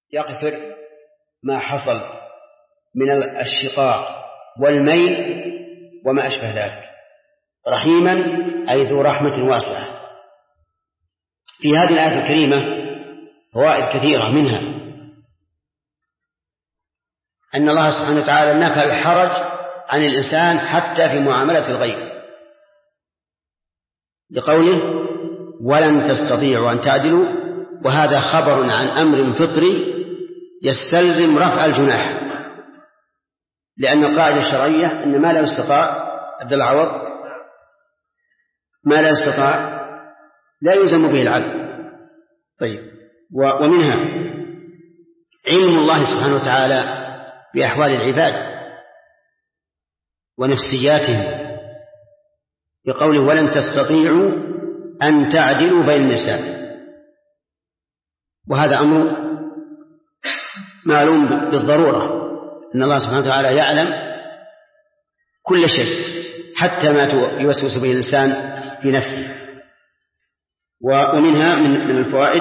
يغفر ما حصل من الشقاق والميل وما أشبه ذلك. رحيما أي ذو رحمة واسعة. في هذه الآية الكريمة فوائد كثيرة، منها أن الله سبحانه وتعالى نفى الحرج عن الإنسان حتى في معاملة الغير، لقوله ولن تستطيعوا أن تعدلوا، وهذا خبر عن أمر فطري يستلزم رفع الجناح، لأن القاعدة الشرعية أن ما لا يستطاع عبد العوض ما لا يستطاع لا يلزم به العبد. طيب، ومنها علم الله سبحانه وتعالى بأحوال العباد ونفسياتهم، بقوله ولن تستطيعوا أن تعدلوا بين النساء، وهذا أمر معلوم بالضرورة، أن الله سبحانه وتعالى يعلم كل شيء حتى ما يوسوس به الإنسان في نفسه. ومنها من الفوائد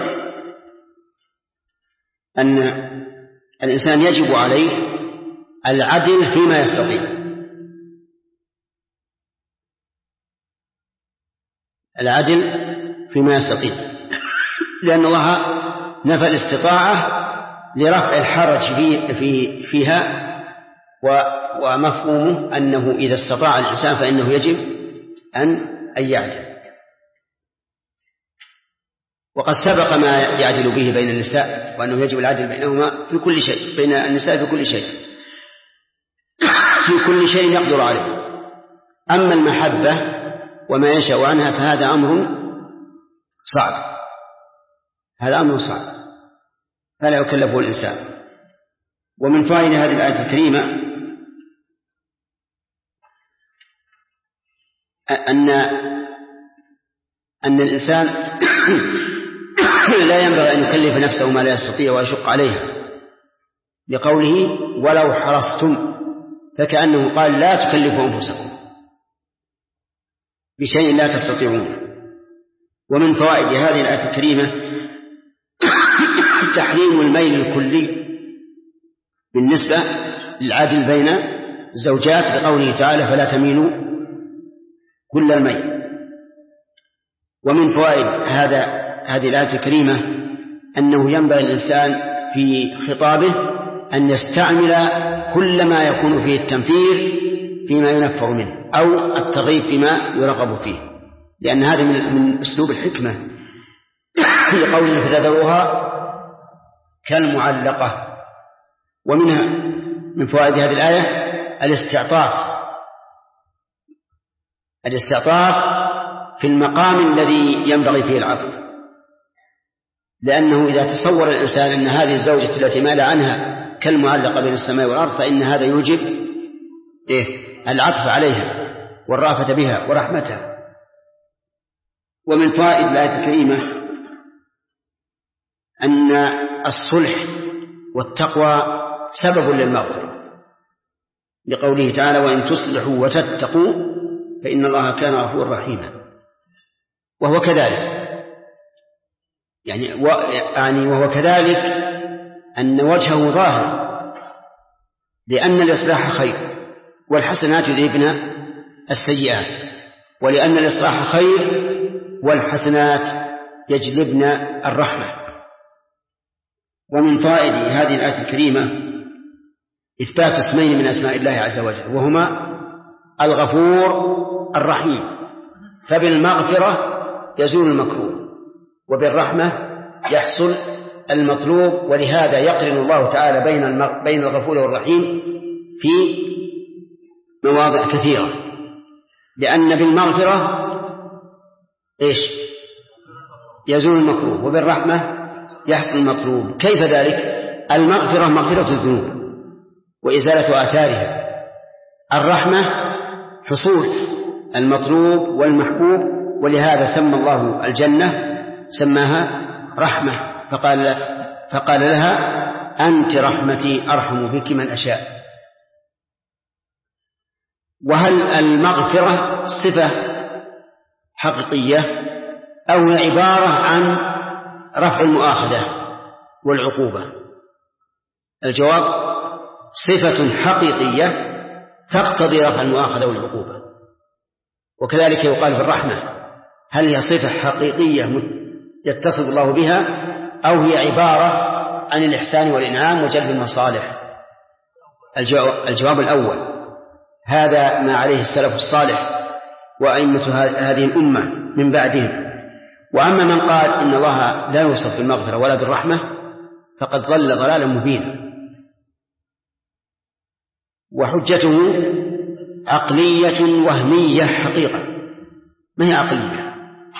أن الإنسان يجب عليه العدل فيما يستطيع، العدل فيما يستطيع، لأن الله نفى الاستطاعة لرفع الحرج فيها، ومفهومه أنه إذا استطاع الإنسان فإنه يجب أن يعدل. وقد سبق ما يعدل به بين النساء، وأنه يجب العدل بينهما في كل شيء، بين النساء في كل شيء، في كل شيء يقدر عليه. أما المحبة وما ينشأ عنها فهذا أمر صعب، هذا أمر صعب فلا يكلفه الإنسان. ومن فائدة هذه الآية الكريمة أن الإنسان لا ينبغي أن يكلف نفسه ما لا يستطيع ويشق عليها، لقوله ولو حرصتم، فكأنه قال لا تكلفوا أنفسكم بشيء لا تستطيعون. ومن فوائد هذه الآية الكريمة تحريم الميل الكلي بالنسبة للعدل بين الزوجات، لقوله تعالى فلا تميلوا كل الميل. ومن فوائد هذه الآية الكريمة أنه ينبغي الإنسان في خطابه أن يستعمل كل ما يكون فيه التنفير فيما ينفر منه أو الترغيب فيما يرغب فيه، لأن هذا من أسلوب الحكمة لقوله فتذروها كالمعلقة. ومنها من فوائد هذه الآية الاستعطاف في المقام الذي ينبغي فيه العطف، لأنه إذا تصور الإنسان أن هذه الزوجة التي مال عنها كالمعلقة بين السماء والأرض فإن هذا يوجب العطف عليها والرأفة بها ورحمتها. ومن فوائد الآية الكريمة أن الصلح والتقوى سبب للمغفرة، لقوله تعالى وإن تصلحوا وتتقوا فإن الله كان غفورا رحيما. وهو كذلك وهو كذلك أن وجهه ظاهر، لأن الإصلاح خير والحسنات يذهبن السيئات، ولأن الإصلاح خير والحسنات يجلبن الرحمة. ومن فوائد هذه الآية الكريمة إثبات اسمين من أسماء الله عز وجل، وهما الغفور الرحيم، فبالمغفرة يزول المكروه وبالرحمة يحصل المطلوب، ولهذا يقرن الله تعالى بين الغفور والرحيم في مواضع كثيرة، لأن بالمغفرة يزول المكروه وبالرحمة يحصل المطلوب. كيف ذلك؟ المغفرة مغفرة الذنوب وإزالة آثارها، الرحمة حصول المطلوب والمحبوب، ولهذا سمى الله الجنة سماها رحمة، فقال لها أنت رحمتي أرحم بك من أشاء. وهل المغفرة صفة حقيقية أو عبارة عن رفع المؤاخذة والعقوبة؟ الجواب: صفة حقيقية تقتضي رفع المؤاخذة والعقوبة. وكذلك يقال في الرحمة: هل هي صفة حقيقية يتصف الله بها، أو هي عبارة عن الإحسان والإنعام وجلب المصالح؟ الجواب الأول، هذا ما عليه السلف الصالح وأئمة هذه الأمة من بعدهم. وأما من قال إن الله لا يوصف بالمغفرة ولا بالرحمة فقد ضل ضلالا مبينا، وحجته عقلية وهمية حقيقة، ما هي عقلية،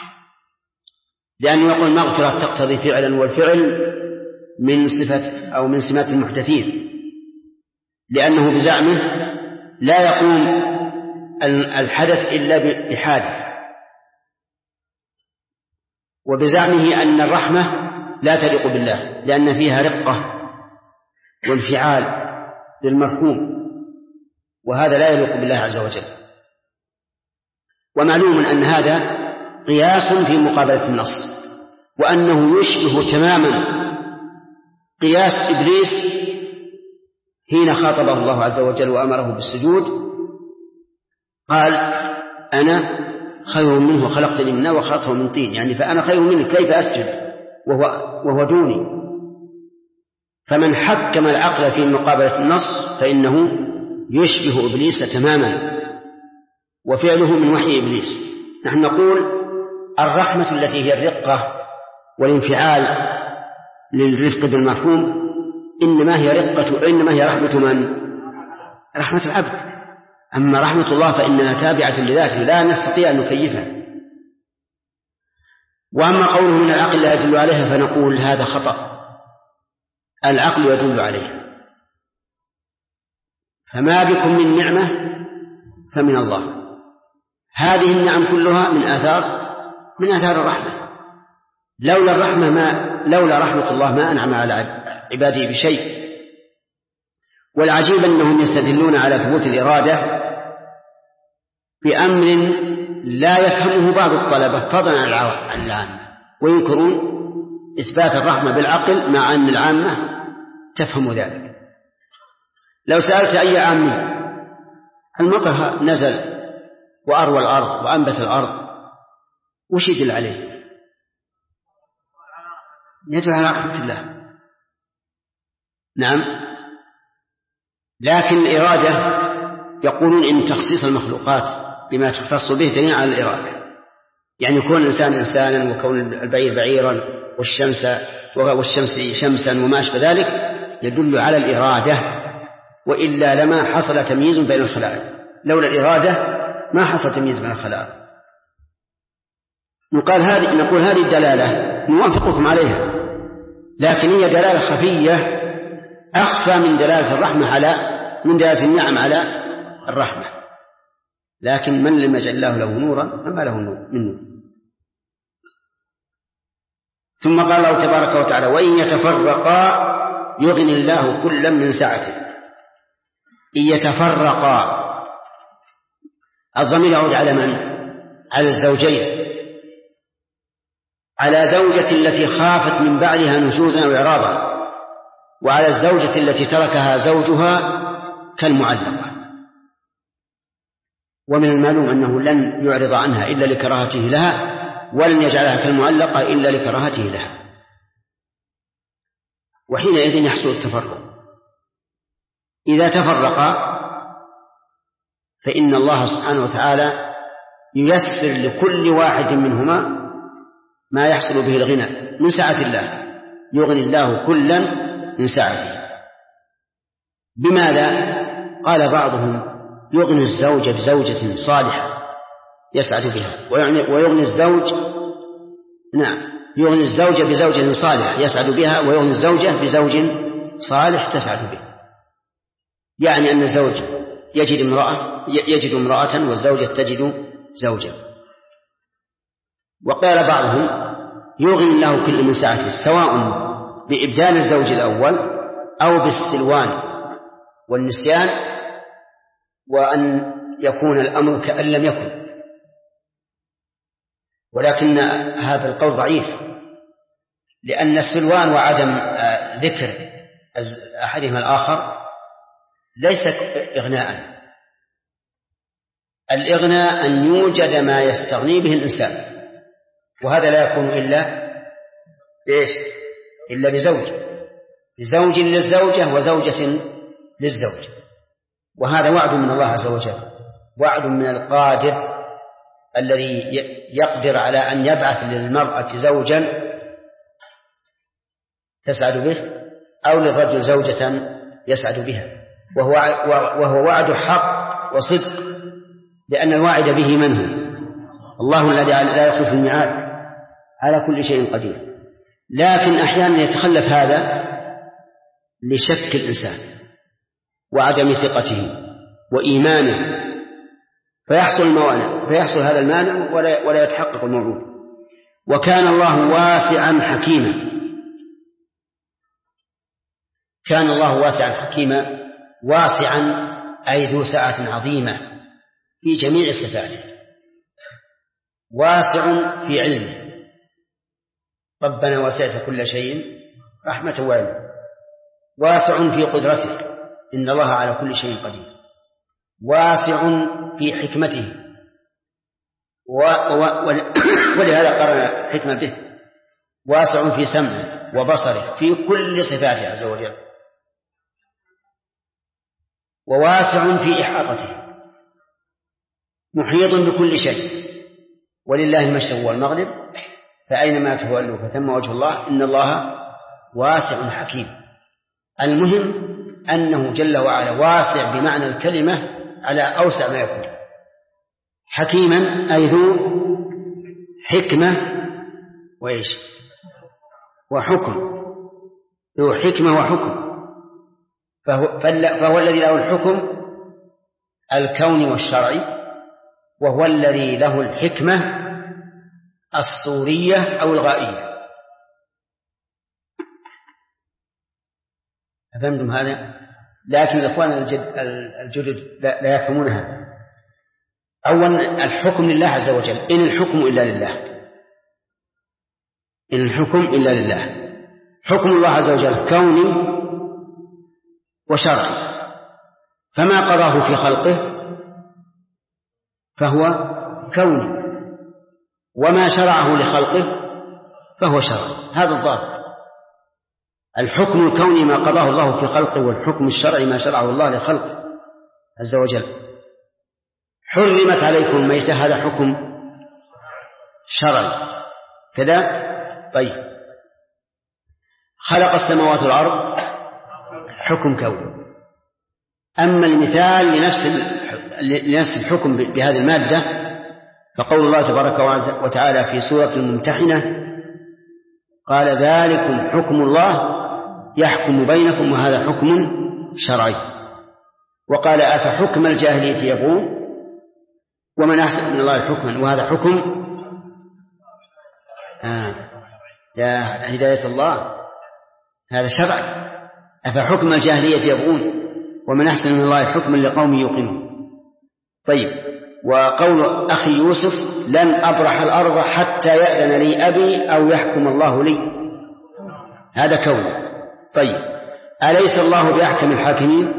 لأنه يقول المغفرة تقتضي فعلا، والفعل من صفة أو من سمات المحدثين، لأنه بزعمه لا يقوم الحدث إلا بحادث، وبزعمه أن الرحمة لا تليق بالله لأن فيها رقة وانفعال للمرحوم، وهذا لا يليق بالله عز وجل. ومعلوم أن هذا قياس في مقابلة النص، وأنه يشبه تماما قياس إبليس حين خاطبه الله عز وجل وأمره بالسجود، قال: أنا خير منه خلقتني من نار وخلقته من طين، يعني فأنا خير منه، كيف أسجد وهو دوني؟ فمن حكم العقل في مقابلة النص فإنه يشبه إبليس تماما، وفعله من وحي إبليس. نحن نقول الرحمة التي هي الرقة والانفعال للرفق بالمرحوم إنما هي رحمة من؟ رحمة العبد. أما رحمة الله فإنها تابعة لذاته لا نستطيع أن نكيفها. وأما قوله من العقل لا يدل عليها فنقول هذا خطأ، العقل يدل عليها، فما بكم من نعمة فمن الله. هذه النعم كلها من آثار الرحمة. لولا رحمة الله ما أنعم على عباده بشيء. والعجيب أنهم يستدلون على ثبوت الإرادة بأمر لا يفهمه بعض الطلبة فضلا عن العامة، وينكرون إثبات الرحمة بالعقل مع أن العامة تفهم ذلك. لو سألت أي عامي: المطر نزل وأروى الأرض وأنبت الأرض، وش يدل عليه؟ يدل على رحمة الله. نعم، لكن الإرادة يقولون إن تخصيص المخلوقات بما تختص به دليل على الإرادة، يعني كون الإنسان إنسانا وكون البعير بعيرا والشمس شمسا وما أشبه ذلك يدل على الإرادة، وإلا لما حصل تمييز بين الخلائق. لولا الإرادة ما حصل تمييز بين الخلائق. نقول هذه الدلالة نوافقكم عليها، لكن هي دلالة خفية أخفى من دلالة النعم على الرحمة. لكن من لم يجعل الله له نورا فما له من نور. ثم قال الله تبارك وتعالى: وإن يتفرقا يغني الله كلا من سعته. إن يتفرقا، الضمير يعود على من؟ على الزوجين، على زوجة التي خافت من بعدها نشوزا أو إعراضا، وعلى الزوجة التي تركها زوجها كالمعلقة. ومن المعلوم أنه لن يعرض عنها إلا لكراهته لها، ولن يجعلها كالمعلقة إلا لكراهته لها، وحينئذ يحصل التفرق. إذا تفرقا فإن الله سبحانه وتعالى ييسر لكل واحد منهما ما يحصل به الغنى من سعة الله، يغني الله كلا من سعته. بماذا؟ قال بعضهم: يغني الزوج بزوجة صالحة يسعد بها، ويغني الزوج يغني الزوجة بزوجة صالح يسعد بها، ويغني الزوجة بزوج صالح تسعد به. يعني أن الزوج يجد امرأة والزوجة تجد زوجا. وقال بعضهم: يغني الله كل من سعته، سواء بإبدال الزوج الأول أو بالسلوان والنسيان، وأن يكون الأمر كأن لم يكن. ولكن هذا القول ضعيف، لأن السلوان وعدم ذكر أحدهما الآخر ليس إغناء. الإغناء أن يوجد ما يستغني به الإنسان، وهذا لا يكون إلا بزوج للزوجة وزوجة للزوج. وهذا وعد من الله عز وجل، وعد من القادر الذي يقدر على أن يبعث للمرأة زوجا تسعد به أو للرجل زوجة يسعد بها، وهو وعد حق وصدق، لأن الواعد به من هو؟ الله الذي لا يخلف الميعاد، على كل شيء قدير. لكن أحيانا يتخلف هذا لشك الإنسان وعدم ثقته وإيمانه، فيحصل هذا المانع ولا يتحقق الموعود. وكان الله واسعا حكيما. كان الله واسعا حكيما، واسعا أي ذو سعة عظيمة في جميع صفاته، واسع في علمه. ربنا وسعت كل شيء رحمة وعلما. واسع في قدرته، إن الله على كل شيء قدير. واسع في حكمته، ولهذا قرن حكمة به. واسع في سمعه وبصره في كل صفاته عز وجل. وواسع في إحاطته، محيط بكل شيء. ولله المشرق والمغرب فأينما تولوا فثم وجه الله، إن الله واسع حكيم. المهم أنه جل وعلا واسع بمعنى الكلمة على أوسع ما يكون. حكيما أي ذو حكمة وحكم، ذو حكمة وحكم. فهو الذي له الحكم الكوني والشرعي، وهو الذي له الحكمة الصورية أو الغائية. أفهمتم هذا؟ لكن الإخوان الجدد لا يفهمون هذا. أولا الحكم لله عز وجل، إن الحكم إلا لله، إن الحكم إلا لله. حكم الله عز وجل كوني وشرعي، فما قضاه في خلقه فهو كوني، وما شرعه لخلقه فهو شرعي. هذا الضابط. الحكم الكوني ما قضاه الله في خلقه، والحكم الشرعي ما شرعه الله لخلقه عز وجل. حرمت عليكم الميتة، هذا حكم شرعي كذا. طيب، خلق السماوات والأرض حكم كوني. أما المثال لنفس الحكم بهذه المادة فقول الله تبارك وتعالى في سورة الممتحنة قال ذلكم حكم الله يحكم بينكم وهذا حكم شرعي. وقال أفحكم الجاهلية يبغون ومن أحسن من الله حكما وهذا حكم يا هداية الله، هذا شرعي. أفحكم الجاهلية يبغون ومن أحسن من الله حكما لقوم يوقنون. طيب، وقول أخي يوسف لن أبرح الأرض حتى يأذن لي أبي أو يحكم الله لي، هذا كون. طيب، أليس الله بأحكم الحاكمين؟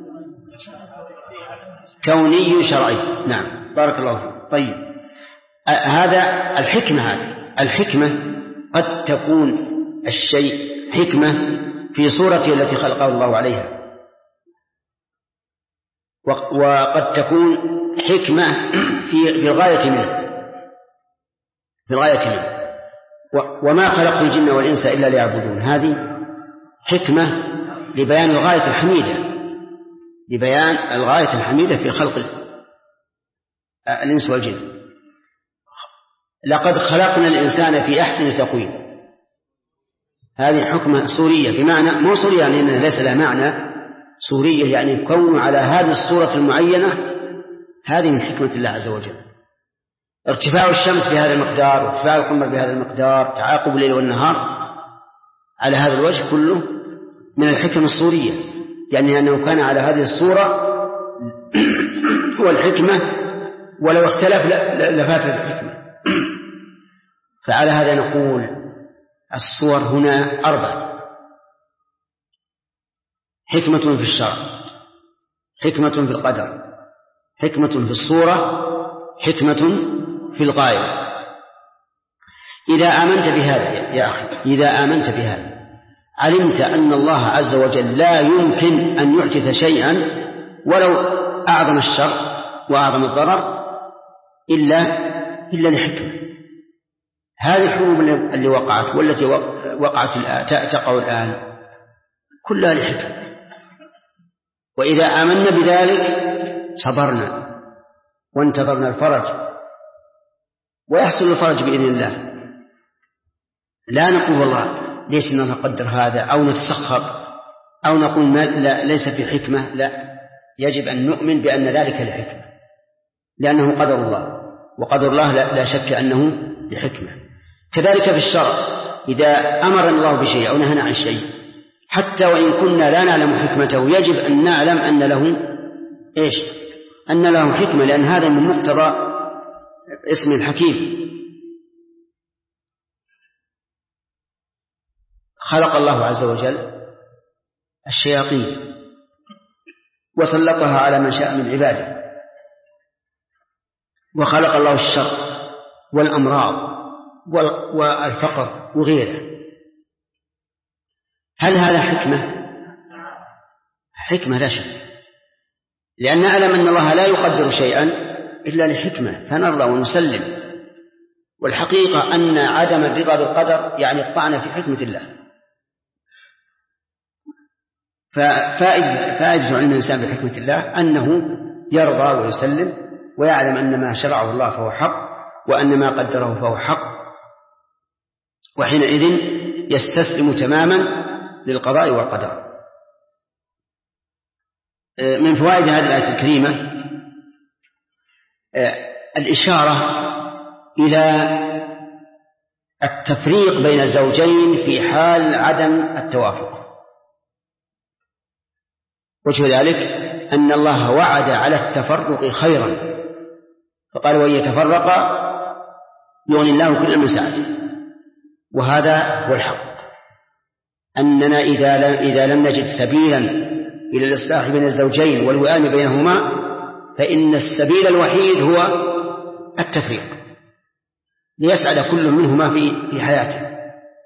كوني شرعي. نعم، بارك الله فيك. طيب، هذا الحكمة. الحكمة قد تكون الشيء حكمة في صورته التي خلقه الله عليها، وقد تكون حكمة في الغاية منه. وما خلقت الجن والإنس إلا ليعبدون، هذه حكمة لبيان الغاية الحميدة في خلق الإنس والجن. لقد خلقنا الإنسان في أحسن تقويم، هذه حكمة صورية، بمعنى مو صورية يعني إنها ليس لها معنى، صورية يعني كون على هذه الصورة المعينة، هذه من حكمة الله عز وجل. ارتفاع الشمس بهذا المقدار، وارتفاع القمر بهذا المقدار، تعاقب الليل والنهار على هذا الوجه كله من الحكم الصورية، يعني أنه كان على هذه الصورة هو الحكمة، ولو اختلف لفاتت الحكمة. فعلى هذا نقول الصور هنا 4: حكمة في الشرع، حكمة في القدر، حكمة في الصورة، حكمة في الغاية. إذا آمنت بهذا يا أخي، إذا آمنت بهذا علمت أن الله عز وجل لا يمكن أن يحدث شيئا ولو أعظم الشر وأعظم الضرر إلا لحكمة. هذه الحروب اللي وقعت والتي وقعت تقع الآن كلها لحكمة. وإذا آمنا بذلك صبرنا وانتظرنا الفرج، ويحصل الفرج بإذن الله. لا نقول والله ليش نقدر هذا أو نتسخط أو نقول لا ليس في حكمة، لا، يجب أن نؤمن بأن ذلك لحكمة، لأنه قدر الله، وقدر الله لا شك أنه لحكمة. كذلك في الشرع، إذا أمر الله بشيء أو نهى عن شيء حتى وإن كنا لا نعلم حكمته يجب أن نعلم أن له إيش؟ أن له حكمة، لأن هذا من مقتضى اسم الحكيم. خلق الله عز وجل الشياطين وسلطها على من شاء من عباده، وخلق الله الشر والأمراض والفقر وغيره. هل هذا حكمة؟ حكمة لا شك، لأن نعلم أن الله لا يقدر شيئا إلا لحكمة فنرضى ونسلم. والحقيقة أن عدم الرضا بالقدر يعني الطعن في حكمة الله. فائدة علم الإنسان بحكمة الله أنه يرضى ويسلم ويعلم أن ما شرعه الله فهو حق وأن ما قدره فهو حق، وحينئذ يستسلم تماما للقضاء والقدر. من فوائد هذه الآية الكريمة الإشارة إلى التفريق بين الزوجين في حال عدم التوافق. وجه ذلك أن الله وعد على التفرق خيرا، فقال وإن يتفرقا يغني الله كل من سعته. وهذا هو الحق، أننا إذا لم نجد سبيلا إلى الإصلاح بين الزوجين والوئام بينهما فإن السبيل الوحيد هو التفريق ليسعد كل منهما في حياته.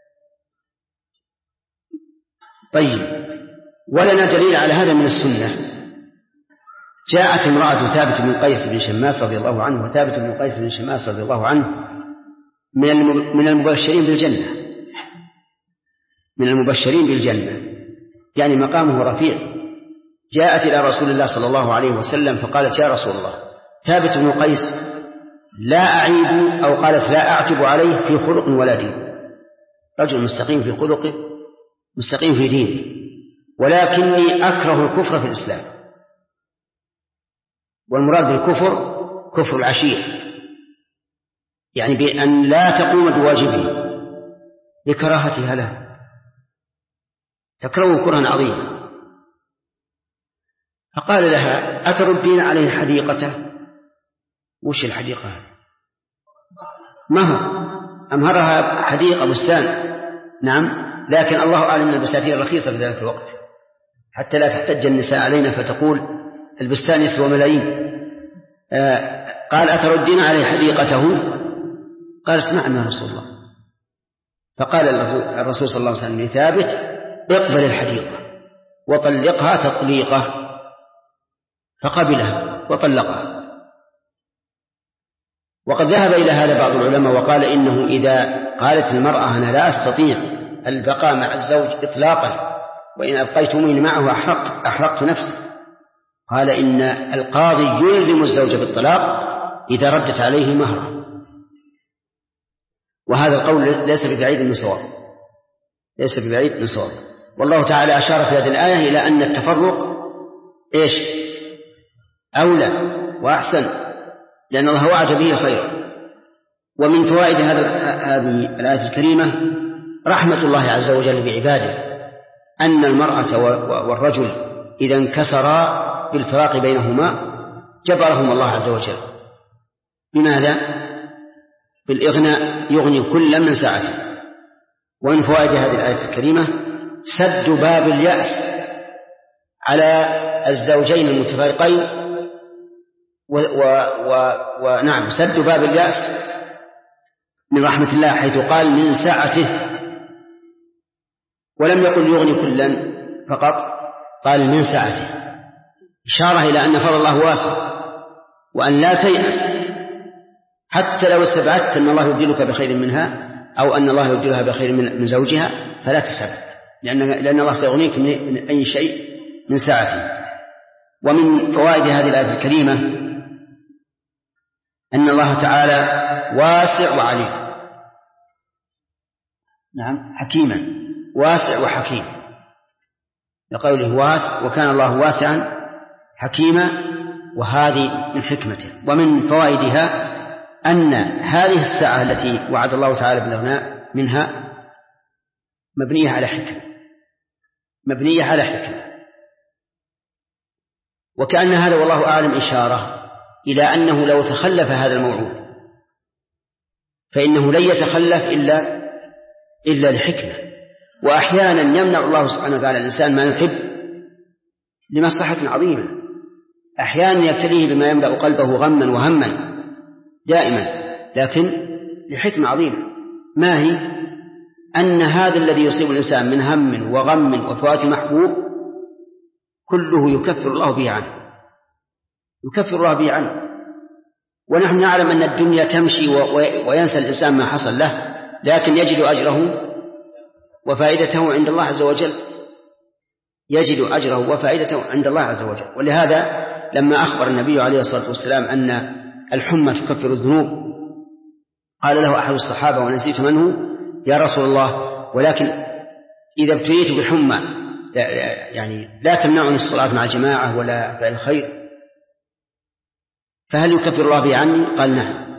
طيب، ولنا دليل على هذا من السنة. جاءت امرأة ثابت بن قيس بن شماس رضي الله عنه، وثابت بن قيس بن شماس رضي الله عنه من المبشرين بالجنة، من المبشرين بالجنة، يعني مقامه رفيع. جاءت إلى رسول الله صلى الله عليه وسلم فقالت يا رسول الله، ثابت بن قيس لا أعيب أو قالت لا أعتب عليه في خلق ولا دين، رجل مستقيم في خلقه مستقيم في دينه، ولكني أكره الكفر في الإسلام. والمراد بالكفر كفر العشير، يعني بأن لا تقوم بواجبه بكراهتها له، تكره كرها عظيما. فقال لها أتردين عليه حديقته؟ وش الحديقة؟ ما هو أمهرها حديقة بستان، نعم، لكن الله أعلم من البساتين الرخيصة في ذلك الوقت حتى لا تحتج النساء علينا فتقول البستان يسوى ملايين. قال أتردين عليه حديقته؟ قالت نعم يا رسول الله. فقال الرسول صلى الله عليه وسلم لثابت اقبل الحديقة وطلقها تطليقة، فقبلها وطلقها. وقد ذهب إلى هذا بعض العلماء وقال إنه إذا قالت المرأة أنا لا أستطيع البقاء مع الزوج إطلاقا وإن أبقيتموني معه أحرقت نفسي، قال إن القاضي يلزم الزوج بالطلاق إذا ردت عليه مهره. وهذا القول ليس ببعيد من صواب، ليس ببعيد من صواب. والله تعالى أشار في هذه الآية إلى أن التفرق إيش أولى وأحسن، لأن الله وعد به خيرا. ومن فوائد هذه الآية الكريمة رحمة الله عز وجل بعباده، أن المرأة والرجل إذا انكسرا بالفراق بينهما جبرهم الله عز وجل. بماذا؟ بالإغناء يغني كل من سعته. ومن فوائد هذه الآية الكريمة سد باب اليأس على الزوجين المتفرقين ونعم سد باب اليأس من رحمة الله، حيث قال من سعته، ولم يقل يغني كلا فقط، قال من سعته، إشارة إلى أن فضل الله واسع، وأن لا تيأس حتى لو استبعدت أن الله يبدلك بخير منها أو أن الله يبدلها بخير من زوجها، فلا تستبعد، لأن الله سيغنيك من أي شيء من سعته. ومن فوائد هذه الآية الكريمة أن الله تعالى واسع وعليم، نعم حكيما، واسع وحكيم، لقوله واسع وكان الله واسعا حكيما، وهذه من حكمته. ومن فوائدها أن هذه الساعة التي وعد الله تعالى بالأغناء منها مبنية على حكمة، مبنية على حكمة، وكأن هذا والله أعلم إشارة إلى أنه لو تخلف هذا الموعود فإنه لن يتخلف إلا لحكمة. وأحيانا يمنع الله سبحانه وتعالى الإنسان ما يحب لمصلحة عظيمة، أحيانا يبتليه بما يملأ قلبه غما وهما دائما، لكن لحكمة عظيمة. ما هي؟ أن هذا الذي يصيب الإنسان من هم وغم وفوات محبوب كله يكفر الله به عنه، يكفر الله به عنه. ونحن نعلم أن الدنيا تمشي وينسى الإنسان ما حصل له، لكن يجد أجره وفائدته عند الله عز وجل، يجد أجره وفائدته عند الله عز وجل. ولهذا لما أخبر النبي عليه الصلاة والسلام أن الحمى تكفر الذنوب، قال له أحد الصحابة ونسيت من هو: يا رسول الله، ولكن إذا ابتليت بحمى يعني لا تمنعني الصلاة مع الجماعة ولا فعل الخير، فهل يكفر الله به عني؟ قال نعم.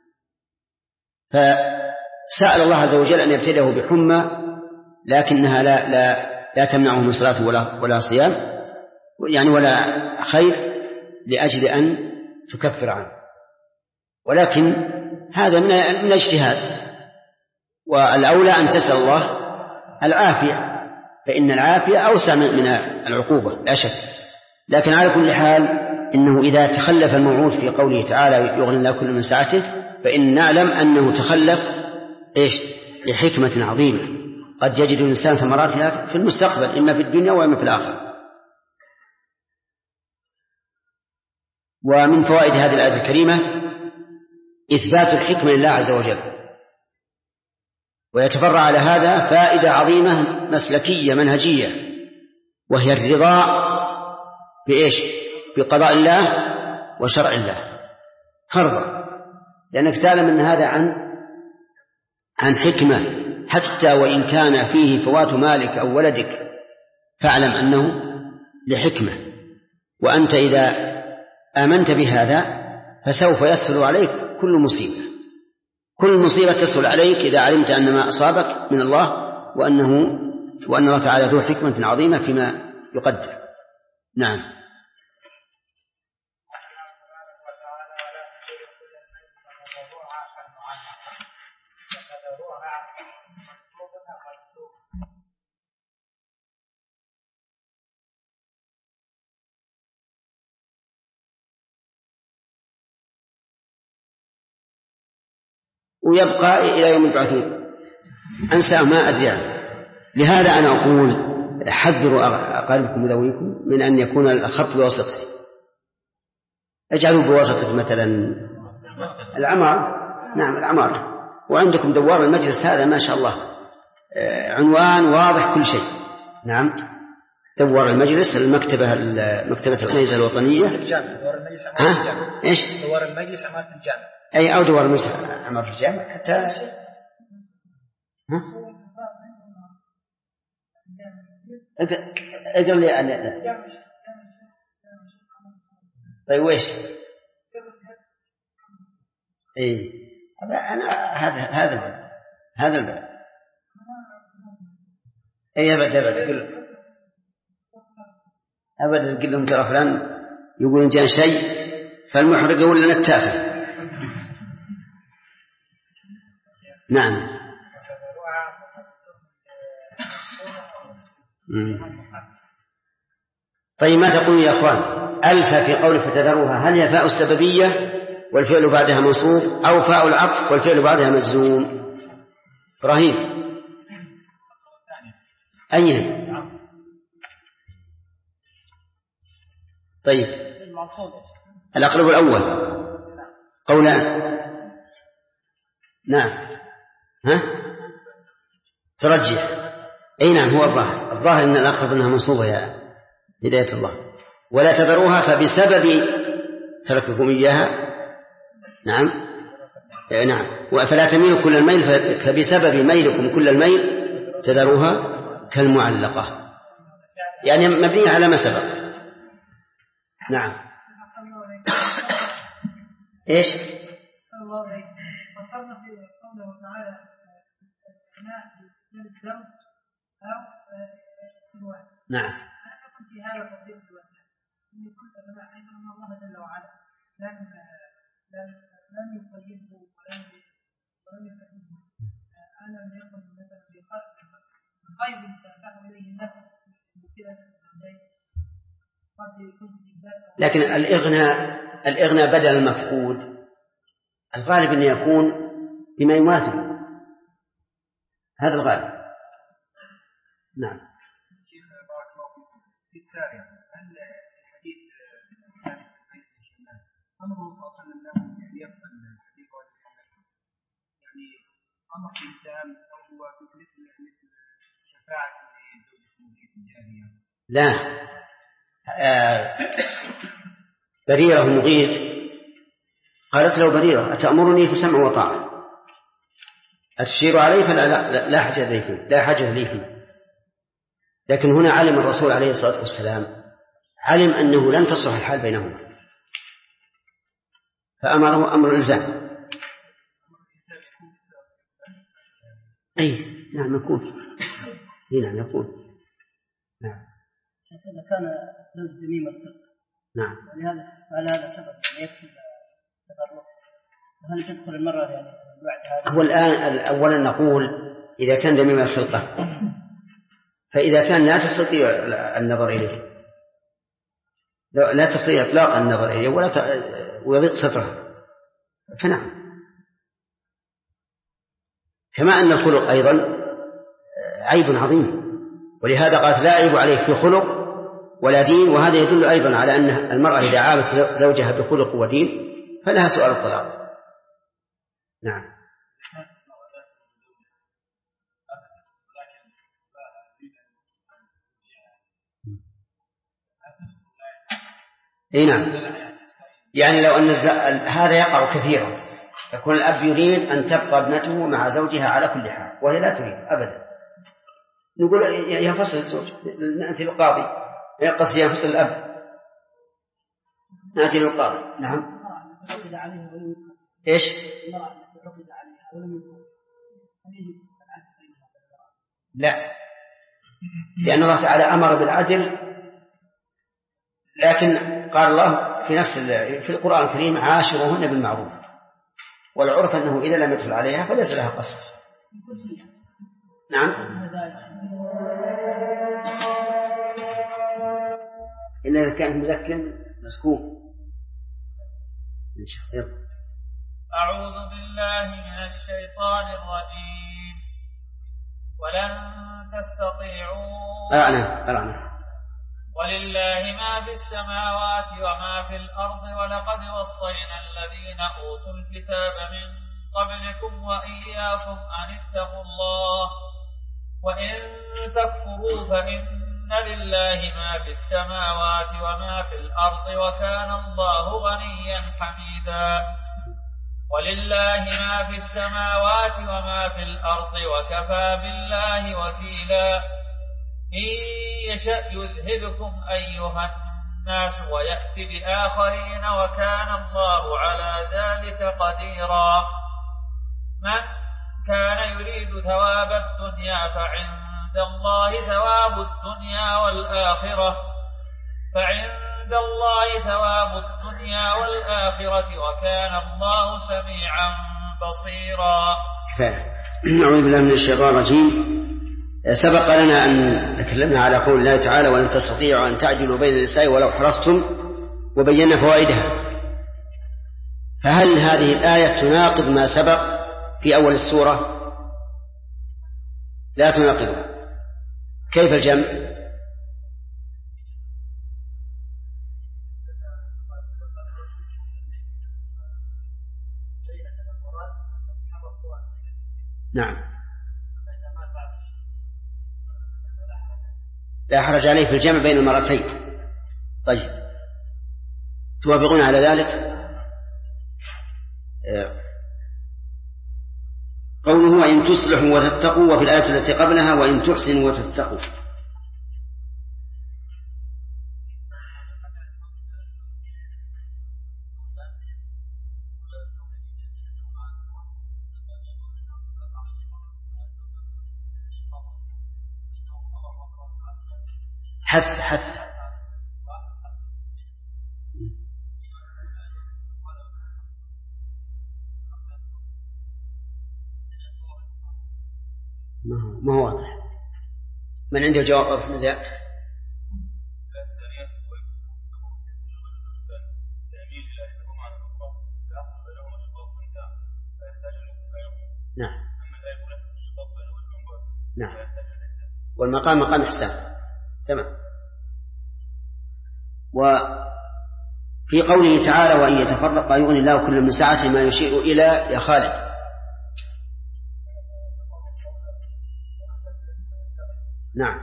فسأل الله عز وجل أن يبتليه بحمى لكنها لا تمنعه من صلاة ولا صيام يعني ولا خير، لأجل أن تكفر عنه. ولكن هذا من الاجتهاد، والأولى أن تسأل الله العافية، فإن العافية أوسع من العقوبة لا شك. لكن على كل حال إنه إذا تخلف الموعود في قوله تعالى يغني الله كل من سعته، فإن نعلم أنه تخلف لحكمة عظيمة قد يجد الإنسان ثمراتها في المستقبل، إما في الدنيا وإما في الآخرة. ومن فوائد هذه الآية الكريمة إثبات الحكمة لله عز وجل، ويتفرع على هذا فائدة عظيمة مسلكية منهجية، وهي الرضا بقضاء الله وشرع الله. ترضى لأنك تعلم أن هذا عن حكمة، حتى وإن كان فيه فوات مالك أو ولدك فاعلم أنه لحكمة. وأنت إذا آمنت بهذا فسوف يسهل عليك كل مصيبة تسهل عليك إذا علمت أن ما أصابك من الله، وأن الله تعالى ذو حكمة عظيمة فيما يقدر. نعم. ويبقى إلى يوم يبعثون، أنسى ما أدري عنه. لهذا أنا أقول حذروا أقاربكم وذويكم من أن يكون الخط بواسطة، اجعلوا بواسطة مثلا العمار. نعم العمار. وعندكم دوار المجلس هذا ما شاء الله عنوان واضح كل شيء. نعم دوار المجلس، مكتبة الكنيسة الوطنية. دوار المجلس إيش؟ دوار المجلس عمارة الجامع. أي أو دوار المجلس عمارة الجامع حتى. اقرأ لي أنا. طيب ويش؟ إيه أنا هذا البلد. أي أبدا قل لهم ترى فلان يقولون جاء شيء فالمحرق يقول لنا التافه. نعم. طيب ما تقول يا أخوان؟ ألف في قول فتذروها، هل هي فاء السببية والفعل بعدها منصوب، أو فاء العطف والفعل بعدها مجزوم؟ إبراهيم أين؟ طيب الأقرب الأول قولان. نعم. ها ترجح؟ أي نعم، هو الظاهر أن الأقرب أنها منصوبة يا هداية الله. ولا تذروها فبسبب ترككم إياها. نعم نعم. فلا تميلوا كل الميل فبسبب ميلكم كل الميل تذروها كالمعلقة، يعني مبنية على ما سبق. نعم. إيش؟ صلى الله عليه فصلنا في قوله تعالى الزوج أو السنوات. نعم. أنا كنت في هذا التطبيق الواسع إني كنت أتبع حيث أن الله جل وعلا لم يقيده ولم يكتبه. أنا لم يكن مثلا في خير ترتاح إليه النفس كذا لكن الإغنى بدل المفقود الغالب أن يكون بما يماثل، هذا الغالب. نعم. بارك الله فيكم. استفساري هل الحديث أمر صلى الله عليه وسلم له أن يقبل الحديث يعني أمر الإنسان أو هو مثل شفاعة لزوجته الجارية؟ لا. بريرة المغيث قالت له بريرة أتأمرني في سمع وطاعة أتشير عليه فلا لا حاجة لي فيه. لكن هنا علم الرسول عليه الصلاة والسلام علم أنه لن تصلح الحال بينهما فأمره أمر الإلزام. أي نعم يكون. نعم يكون. نعم. إذا كان زوج ذميم الفقه نعم هل هذا سبب يكفي تبرع؟ وهل تدخل المرأة يعني بعد هذا؟ هو الآن أولا نقول إذا كان ذميم الخلقة، فإذا كان لا تستطيع النظر إليه لا تستطيع إطلاق النظر إليه ويضيق ستره فنعم. كما أن الخلق أيضا عيب عظيم، ولهذا قالت لا عيب عليك في خلق ولا دين، وهذا يدل أيضا على أن المرأة إذا عابت زوجها بخلق ودين فلها سؤال الطلاق. نعم. اي نعم. يعني لو أن هذا يقع كثيرا، يكون الأب يريد أن تبقى ابنته مع زوجها على كل حال وهي لا تريد أبدا، نقول ينفصل الزوج، نأتي للقاضي قصدي ينفصل الأب، نأتي للقاضي. نعم. إيش؟ لا، لأن الله تعالى أمر بالعدل، لكن قال الله في القرآن الكريم عاشروهن بالمعروف، والعرف أنه إذا لم يدخل عليها فليس لها قصر. نعم. إلا إذا كانت مذكر مسكون. أعوذ بالله من الشيطان الرجيم. ولن تستطيعوا أرعنا. ولله ما في السماوات وما في الأرض ولقد وصينا الذين أوتوا الكتاب من قبلكم وإياكم أن اتقوا الله وإن تكفروا فإن لله ما في السماوات وما في الأرض وكان الله غنيا حميدا. ولله ما في السماوات وما في الأرض وكفى بالله وكيلا. إن يشأ يذهبكم أيها الناس ويأتي بآخرين وكان الله على ذلك قديرا. من كان يريد ثواب الدنيا فعند الله ثواب الدنيا والآخرة وكان الله سميعا بصيرا. أعوذ بالله من الشيطان الرجيم. سبق لنا أن تكلمنا على قول الله تعالى ولن تستطيعوا أن تعدلوا بين النساء ولو حرصتم وبينا فوائدها. فهل هذه الآية تناقض ما سبق في أول السورة؟ لا تناقضه. كيف الجمع؟ نعم لا حرج عليه في الجمع بين المرتين. طيب توافقون على ذلك؟ قوله وإن تصلحوا وتتقوا، وفي الآية التي قبلها وإن تحسنوا وتتقوا. حث ما هو واضح. من عنده جواب واضح من ذا؟ نعم والمقام مقام إحسان. تمام. وفي قوله تعالى وإن يتفرق يغني الله كل من سعته ما يشير إلى يا خالد. نعم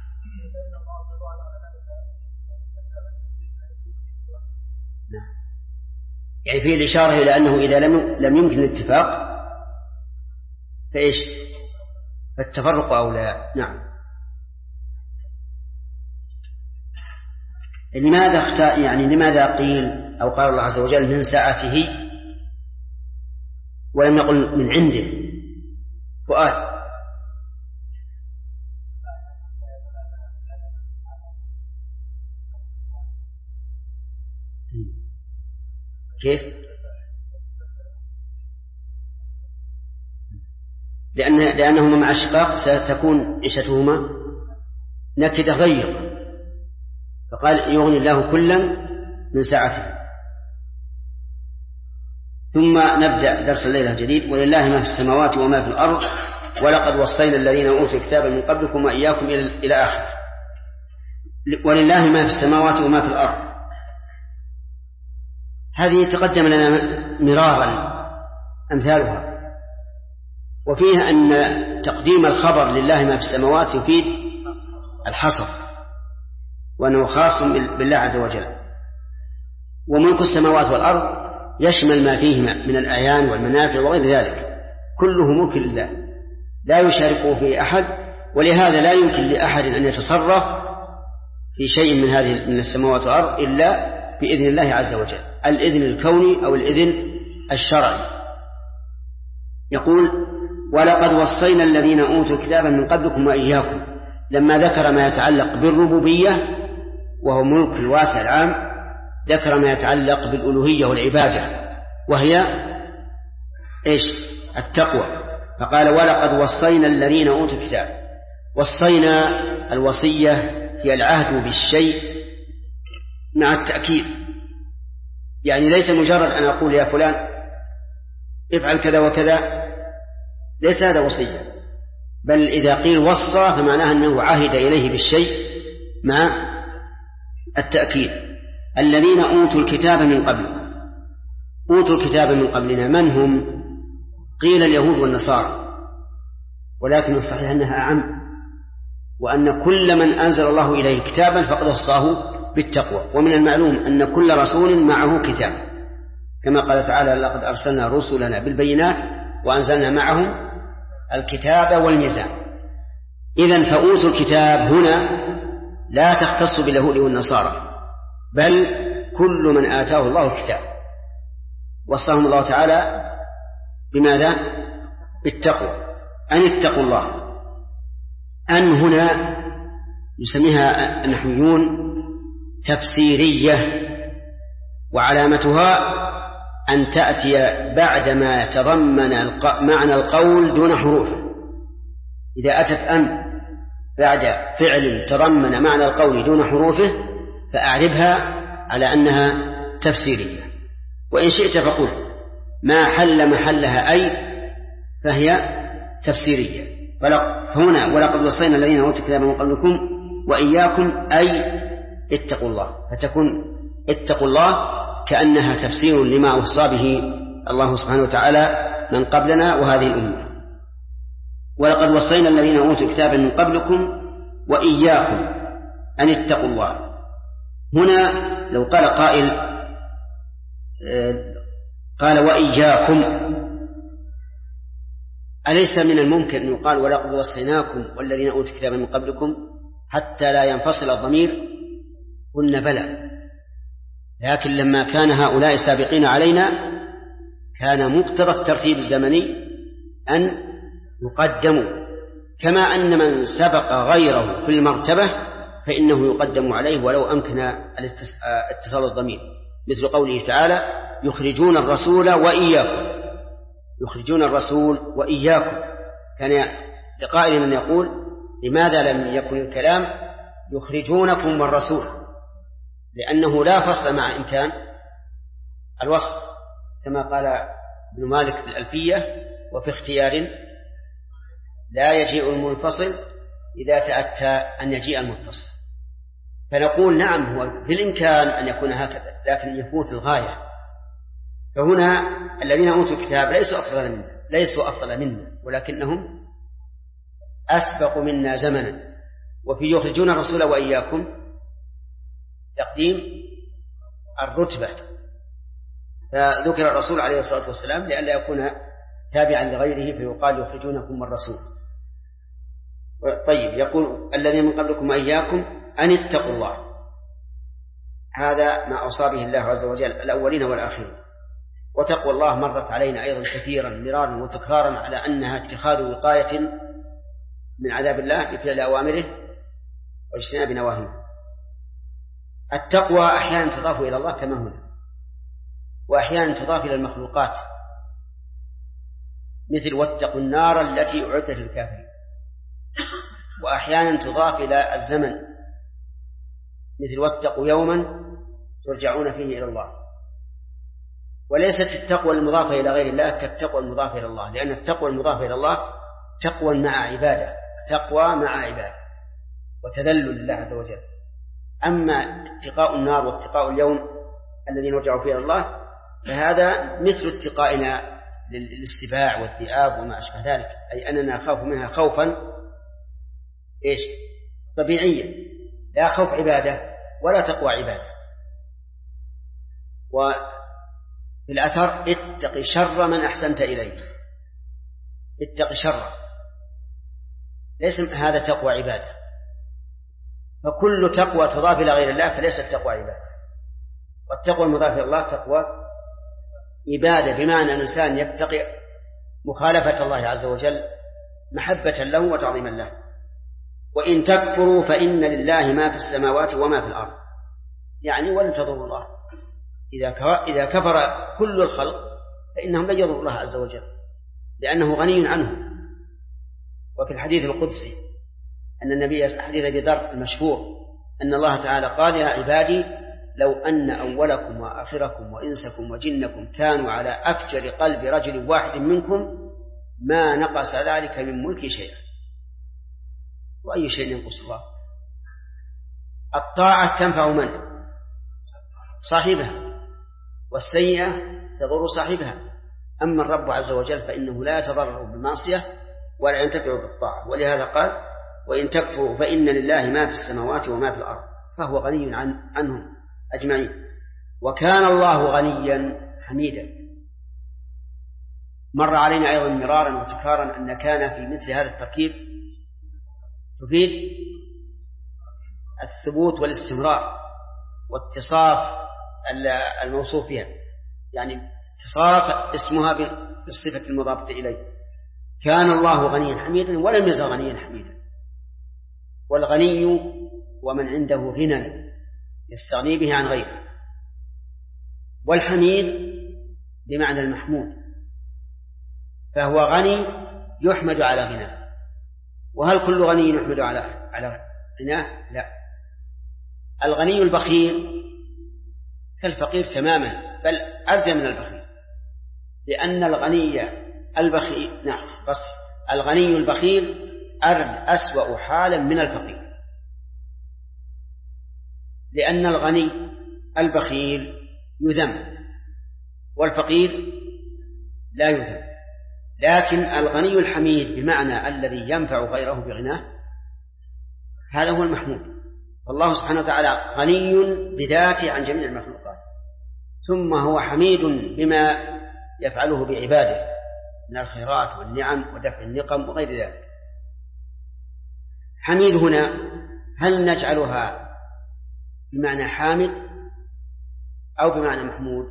يعني فيه الإشارة إلى أنه إذا لم يمكن الاتفاق فإيش فالتفرق أولى. نعم. لماذا قيل أو قال الله عز وجل من سعته ولم يقل من عنده؟ فؤاد كيف؟ لأنهما مع الشقاق ستكون عيشتهما نكدة غير، فقال يغني الله كلا من سعته. ثم نبدأ درس الليلة الجديد. ولله ما في السماوات وما في الأرض ولقد وصينا الذين أوتوا الكتاب من قبلكم وإياكم إلى آخر. ولله ما في السماوات وما في الأرض هذه تقدم لنا مرارا أمثالها، وفيها أن تقديم الخبر لله ما في السماوات يفيد الحصر وأنه خاص بالله عز وجل. وملك السماوات والأرض يشمل ما فيهما من الأعيان والمنافع وغير ذلك، كله ملك لله لا يشاركه فيه أحد، ولهذا لا يمكن لأحد أن يتصرف في شيء من السماوات والأرض إلا بإذن الله عز وجل، الإذن الكوني أو الإذن الشرعي. يقول ولقد وصينا الذين أوتوا الكتاب من قبلكم وإياكم، لما ذكر ما يتعلق بالربوبية وهو ملك الواسع العام ذكر ما يتعلق بالألوهية والعبادة وهي إيش؟ التقوى. فقال ولقد وصينا الذين أوتوا الكتاب. وصينا الوصية هي العهد بالشيء مع التأكيد، يعني ليس مجرد أن أقول يا فلان افعل كذا وكذا، ليس هذا وصية، بل إذا قيل وصى فمعناه أنه عهد إليه بالشيء مع التأكيد. الذين أوتوا الكتاب من قبل. أوتوا الكتاب من قبلنا من هم؟ قيل اليهود والنصارى، ولكن الصحيح أنها أعم، وأن كل من أنزل الله إليه كتابا فقد وصاه بالتقوى. ومن المعلوم أن كل رسول معه كتاب، كما قال تعالى لقد أرسلنا رسلنا بالبينات وأنزلنا معهم الكتاب والميزان. إذن فأوتوا الكتاب هنا لا تختص باليهود والنصارى، بل كل من آتاه الله كتاب وصاهم الله تعالى بماذا؟ بالتقوى. أن اتقوا الله. أن هنا يسميها النحويون تفسيرية، وعلامتها أن تأتي بعدما يتضمن معنى القول دون حروف. إذا أتت أن بعد فعل تضمن معنى القول دون حروفه فأعربها على أنها تفسيرية. وإن شئت فقل ما حل محلها أي فهي تفسيرية. فهنا ولقد وصينا الذين أوتوا الكتاب من قبلكم وإياكم أي اتقوا الله، فتكون اتقوا الله كأنها تفسير لما أوصى به الله سبحانه وتعالى من قبلنا وهذه الأمة. ولقد وصينا الذين أوتوا الكتاب من قبلكم وإياكم أن اتقوا الله. هنا لو قال قائل قال وإياكم، أليس من الممكن أن يقال ولقد وصيناكم والذين أوتوا الكتاب من قبلكم حتى لا ينفصل الضمير؟ قلنا بلى، لكن لما كان هؤلاء سابقين علينا كان مقتضى الترتيب الزمني أن يقدموا، كما أن من سبق غيره في المرتبة فإنه يقدم عليه ولو أمكن اتصال الضمير، مثل قوله تعالى يخرجون الرسول وإياكم، يخرجون الرسول وإياكم. كان لقائل من يقول لماذا لم يكن الكلام يخرجونكم والرسول؟ لأنه لا فصل مع إمكان الوصف، كما قال ابن مالك في الألفية وفي اختيار لا يجيء المنفصل إذا تأتى أن يجيء المتصل. فنقول نعم هو بالإمكان أن يكون هكذا، لكن يفوت الغاية. فهنا الذين أوتوا الكتاب ليسوا أفضل منا ولكنهم أسبق منا زمنا. وفي يخرجون الرسول وإياكم تقديم الرتبة، فذكر الرسول عليه الصلاة والسلام لئلا يكون تابعا لغيره فيقال يخرجونكم الرسول. طيب، يقول الذين من قبلكم وإياكم أن اتقوا الله، هذا ما أوصى به الله عز وجل الأولين والآخرين. وتقوى الله مرت علينا أيضا كثيرا مرارا وتكرارا على أنها اتخاذ وقاية من عذاب الله بفعل أوامره واجتناب نواهيه. التقوى أحيانا تضاف إلى الله كما هنا، وأحيانا تضاف إلى المخلوقات، مثل واتقوا النار التي أعدت للكافرين. وأحيانا تضاف إلى الزمن، مثل واتقوا يوما ترجعون فيه إلى الله. وليست التقوى المضافة إلى غير الله كالتقوى المضافة إلى الله، لأن التقوى المضافة إلى الله تقوى مع عبادة، تقوى مع عبادة وتذلل لله عز وجل. أما اتقاء النار واتقاء اليوم الذي نرجع فيه إلى الله فهذا مثل اتقائنا للسباع والذئاب وما أشبه ذلك، أي أننا نخاف منها خوفا طبيعيا، لا خوف عبادة ولا تقوى عبادة. وفي الأثر اتق شر من أحسنت إليه، اتق شر، ليس هذا تقوى عبادة. فكل تقوى تضاف إلى غير الله فليست تقوى عبادة، والتقوى المضافة إلى الله تقوى عبادة، بمعنى أن الإنسان يتقي مخالفة الله عز وجل محبة له وتعظيما له. وإن تكفروا فإن لله ما في السماوات وما في الأرض، يعني ولن تضروا الله. إذا كفر كل الخلق فإنهم لن يضروا الله عز وجل لأنه غني عنهم. وفي الحديث القدسي أن النبي حديث أبي ذر المشهور أن الله تعالى قال يا عبادي لو أن أولكم وآخركم وإنسكم وجنكم كانوا على أفجر قلب رجل واحد منكم ما نقص ذلك من ملك شيئا. وأي شيء ينقص الله؟ الطاعة تنفع من؟ صاحبها، والسيئة تضر صاحبها. أما الرب عز وجل فإنه لا يتضرر بالمعصية ولا ينتفع بالطاعة. ولهذا قال وإن تكفروا فإن لله ما في السماوات وما في الأرض فهو غني عنهم أجمعين، وكان الله غنيا حميدا. مر علينا أيضا مرارا وتكرارا أن كان في مثل هذا التركيب تفيد الثبوت والاستمرار واتصاف الموصوف بها، يعني تصارف اسمها بالصفة المضافة إليه. كان الله غنيا حميدا ولم يزل غنيا حميدا. والغني ومن عنده غنى يستغني به عن غيره، والحميد بمعنى المحمود، فهو غني يحمد على غناه، وهل كل غني يحمد على غناه؟ لا، الغني البخيل كالفقير تماما، بل أرجى من البخيل، لأن الغني البخيل الغني البخيل أسوأ حالا من الفقير، لأن الغني البخيل يذم والفقير لا يذم. لكن الغني الحميد بمعنى الذي ينفع غيره بغناه هذا هو المحمود. فالله سبحانه وتعالى غني بذاته عن جميع المخلوقات، ثم هو حميد بما يفعله بعباده من الخيرات والنعم ودفع النقم وغير ذلك. حميد هنا هل نجعلها بمعنى حامد أو بمعنى محمود؟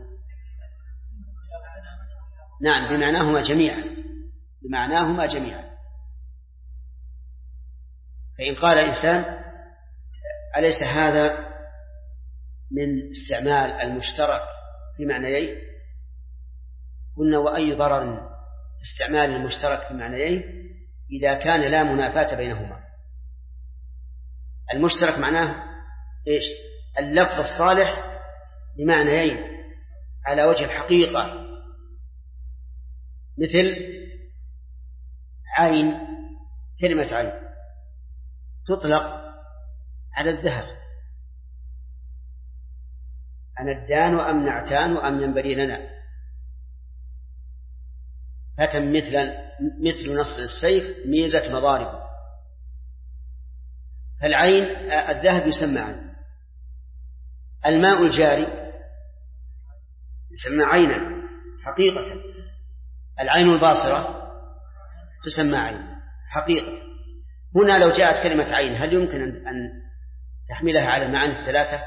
نعم، بمعناهما جميعا. فإن قال إنسان أليس هذا من استعمال المشترك في معنيين؟ قلنا وأي ضرر استعمال المشترك في معنيين إذا كان لا منافاة بينهما. المشترك معناه إيش؟ اللفظ الصالح بمعنيين على وجه الحقيقة، مثل عين، كلمة عين تطلق على الذهب، أندان أم نعتان أم ينبري لنا، فتم مثل نص السيف ميزة مضارب. فالعين الذهب يسمى عين، الماء الجاري يسمى عينا حقيقة، العين الباصرة تسمى عين حقيقة. هنا لو جاءت كلمة عين هل يمكن أن تحملها على المعاني الثلاثة؟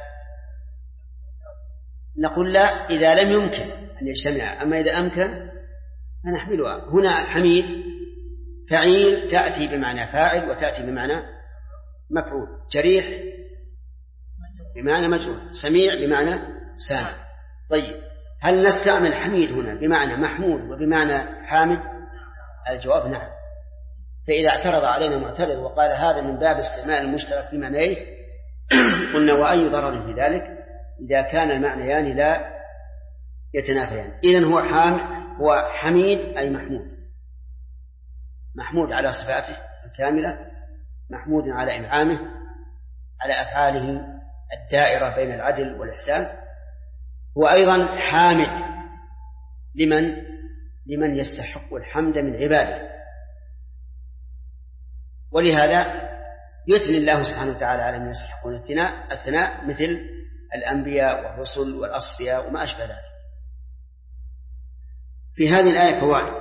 نقول لا، إذا لم يمكن أن يجتمع، أما إذا أمكن فنحملها. هنا حميد فعيل تأتي بمعنى فاعل وتأتي بمعنى مفعول، جريح بمعنى مجرور، سميع بمعنى سامع. طيب، هل نستعمل حميد هنا بمعنى محمود وبمعنى حامد؟ الجواب نعم. فإذا اعترض علينا معترض وقال هذا من باب استعمال المشترك في معنيه، قلنا وأي ضرر في ذلك إذا كان المعنيان لا يتنافيان. إذن هو حميد أي محمود على صفاته الكاملة، محمود على إنعامه، على أفعاله الدائرة بين العدل والإحسان. هو أيضا حامد لمن يستحق الحمد من عباده، ولهذا يثني الله سبحانه وتعالى على من يستحقون الثناء مثل الأنبياء والرسل والأصفياء وما أشبه ذلك. في هذه الآية فوائد،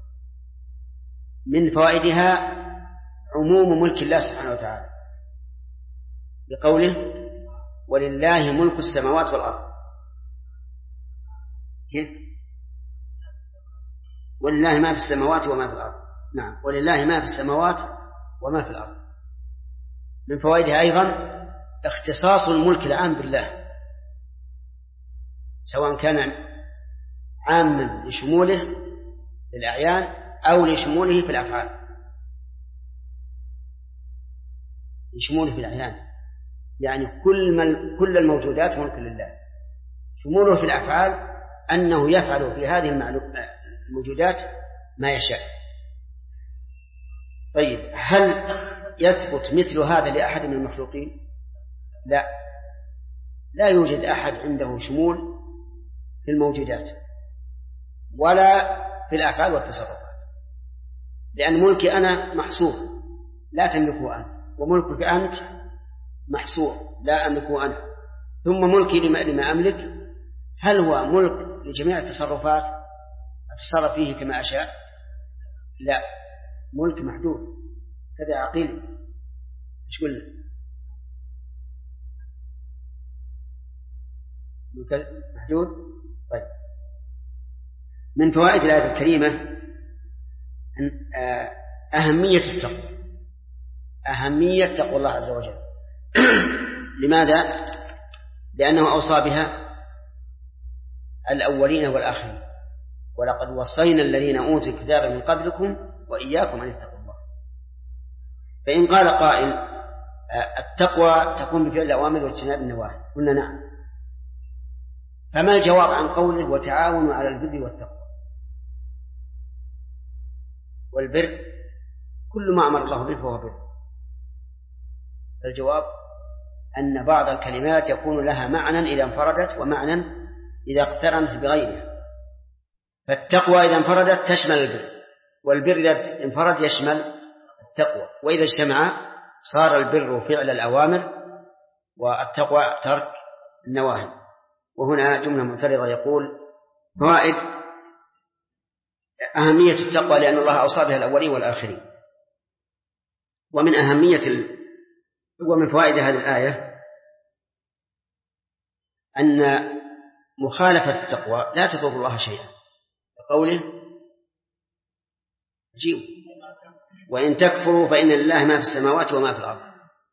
من فوائدها عموم ملك الله سبحانه وتعالى بقوله ولله ملك السماوات والأرض. كيف؟ ولله ما في السماوات وما في الأرض. نعم، ولله ما في السماوات وما في الأرض. من فوائدها أيضا اختصاص الملك العام بالله، سواء كان عاما لشموله في الأعيان أو لشموله في الأفعال. لشموله في الأعيان يعني كل الموجودات ملك لله. شموله في الأفعال أنه يفعل في هذه الموجودات ما يشاء. طيب، هل يثبت مثل هذا لأحد من المخلوقين؟ لا يوجد أحد عنده شمول في الموجودات ولا في الأفعال والتصرفات، لأن ملكي أنا محصور لا تملكه أنت، وملكك أنت محصور لا أملكه أنا، ثم ملكي لما أملك هل هو ملك لجميع التصرفات أتصرف فيه كما أشاء؟ لا، ملك محدود. كذا عقيل إيش قلنا؟ ملك محدود. طيب، من فوائد الآية الكريمة أهمية تقوى الله عز وجل. لماذا؟ لأنه أوصى بها الأولين والآخرين، ولقد وصينا الذين أوتوا الكتاب من قبلكم وإياكم أن اتقوا الله. فإن قال قائل التقوى تكون بفعل الأوامر واجتناب النواهي، قلنا نعم. فما الجواب عن قوله وتعاونوا على البر والتقوى؟ والبر كل ما أمر الله به فهو بر. الجواب أن بعض الكلمات يكون لها معنى إذا انفردت ومعنى إذا اقترنت بغيرها. فالتقوى إذا انفردت تشمل البر، والبر إذا انفرد يشمل التقوى، وإذا اجتمع صار البر فعل الأوامر والتقوى ترك النواهي. وهنا جملة معترضة يقول فوائد أهمية التقوى لأن الله أوصى بها الأولين والآخرين. ومن فوائد هذه الآية أن مخالفة التقوى لا تضر الله شيئا، قوله جيو وإن تكفروا فإن لله ما في السماوات وما في الأرض.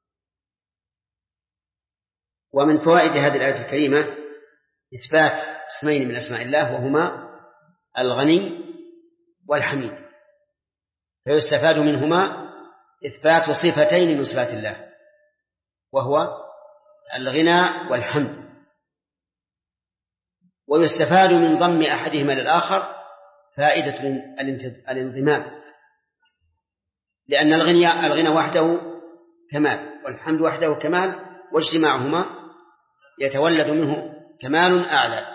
ومن فوائد هذه الآية الكريمة إثبات اسمين من أسماء الله وهما الغني والحميد، فيستفاد منهما إثبات صفتين من صفات الله وهو الغنى والحمد، ويستفاد من ضم أحدهما للآخر فائدة الانضمام، لأن الغنى وحده كمال والحمد وحده كمال، واجتماعهما يتولد منه كمال أعلى.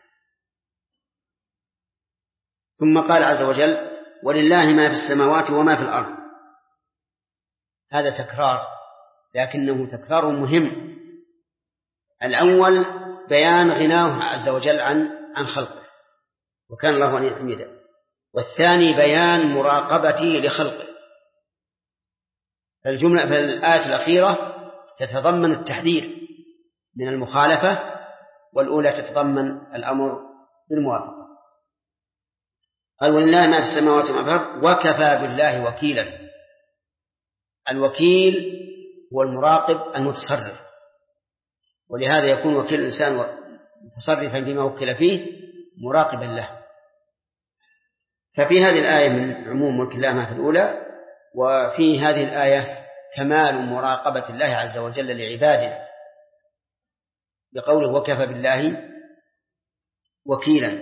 ثم قال عز وجل ولله ما في السماوات وما في الأرض. هذا تكرار لكنه تكرار مهم. الأول بيان غناه عز وجل عن خلقه وكان الله غنيا حميدا، والثاني بيان مراقبته لخلقه. فالجملة في الآية الأخيرة تتضمن التحذير من المخالفة، والأولى تتضمن الأمر بالموافقة. قال ولله ما في السماوات وما في الأرض وكفى بالله وكيلا. الوكيل هو المراقب المتصرف، ولهذا يكون وكيل الإنسان متصرفا بما وكل فيه مراقبا له. ففي هذه الآية من عموم ملك الله ما في الأولى، وفي هذه الآية كمال مراقبة الله عز وجل لعباده بقوله وكفى بالله وكيلا.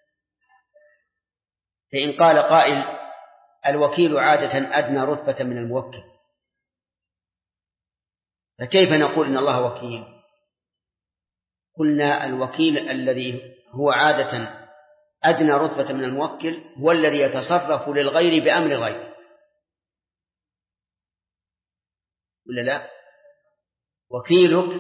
فإن قال قائل الوكيل عادة أدنى رتبة من الموكل، فكيف نقول إن الله وكيل؟ قلنا الوكيل الذي هو عادة أدنى رتبة من الموكل هو الذي يتصرف للغير بأمر غيره، ولا لا؟ وكيلك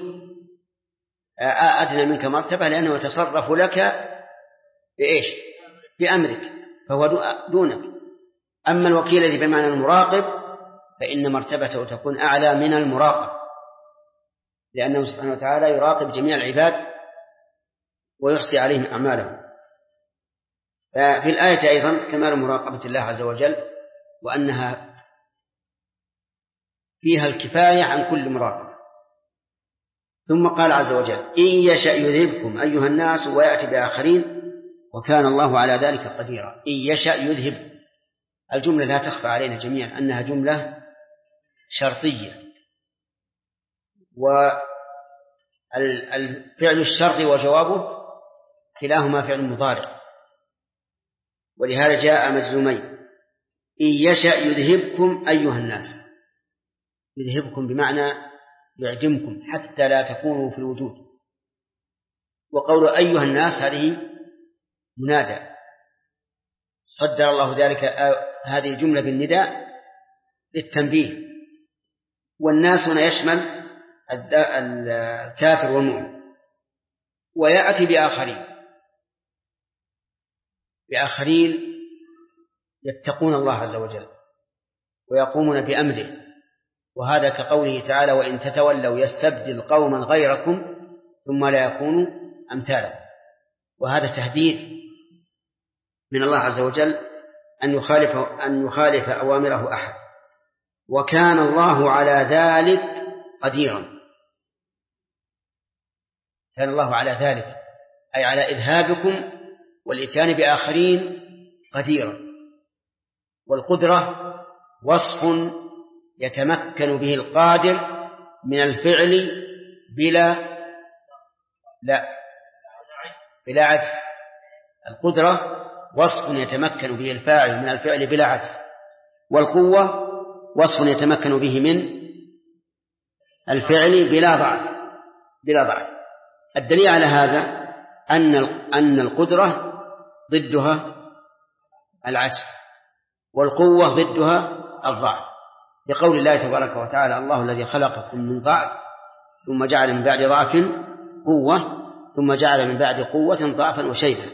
أدنى منك مرتبة لأنه يتصرف لك بإيش؟ بأمرك، فهو دونك. أما الوكيل الذي بمعنى المراقب فإن مرتبته تكون أعلى من المراقب، لأنه سبحانه وتعالى يراقب جميع العباد ويحصي عليهم أعمالهم. ففي الآية أيضا كمال مراقبة الله عز وجل، وأنها فيها الكفاية عن كل مراقب. ثم قال عز وجل إن يشأ يذهبكم أيها الناس ويأتي بآخرين وكان الله على ذلك قديرا. إن يشأ يذهب، الجملة لا تخفى علينا جميعا أنها جملة شرطية، والفعل الشرط وجوابه كلاهما فعل مضارع، ولهذا جاء مجزومين. إن يشأ يذهبكم أيها الناس، يذهبكم بمعنى يعدمكم حتى لا تكونوا في الوجود. وقول أيها الناس هذه منادى، صدر الله ذلك هذه الجملة بالنداء للتنبيه، والناس هنا يشمل الكافر والمؤمن. ويأتي بآخرين يتقون الله عز وجل ويقومون بأمره، وهذا كقوله تعالى وإن تتولوا يستبدل قوما غيركم ثم لا يكونوا أمثالكم. وهذا تهديد من الله عز وجل أن يخالف أوامره أحد، وكان الله على ذلك قديرا. كان الله على ذلك أي على إذهابكم والإتيان بآخرين قديرا. والقدرة وصف يتمكن به القادر من الفعل بلا عجز. القدرة وصف يتمكن به الفاعل من الفعل بلا عجز، والقوة وصف يتمكن به من الفعل بلا ضعف. الدليل على هذا أن القدرة ضدها العجز، والقوة ضدها الضعف، بقول الله تبارك وتعالى: الله الذي خلقكم من ضعف ثم جعل من بعد ضعف قوة ثم جعل من بعد قوة ضعفا وشيبا.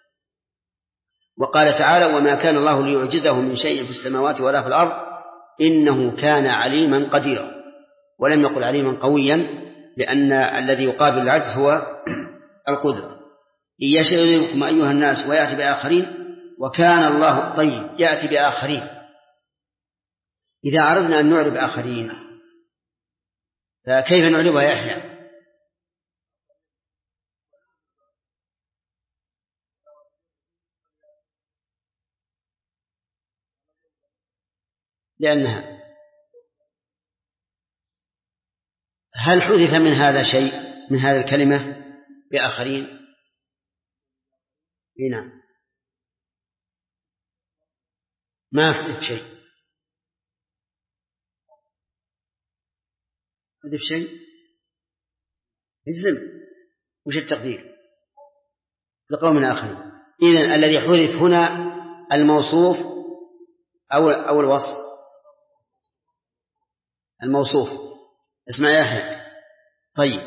وقال تعالى: وما كان الله ليعجزه من شيء في السماوات ولا في الأرض إنه كان عليما قديرا. ولم يقل عليما قويا، لأن الذي يقابل العجز هو القدرة. إن يشاء يذهبكم أيها الناس ويأتي بآخرين وكان الله طيب يأتي بآخرين. إذا أردنا أن نعرب آخرين فكيف نعربها يا يحيى؟ لأنها هل حذف من هذا شيء من هذه الكلمة بآخرين؟ نعم، ما حذف شيء. حذف شيء يجزم. وش التقدير لقوم آخرين؟ إذن الذي حذف هنا الموصوف أو الوصف؟ الموصوف. اسمع يا أخي. طيب،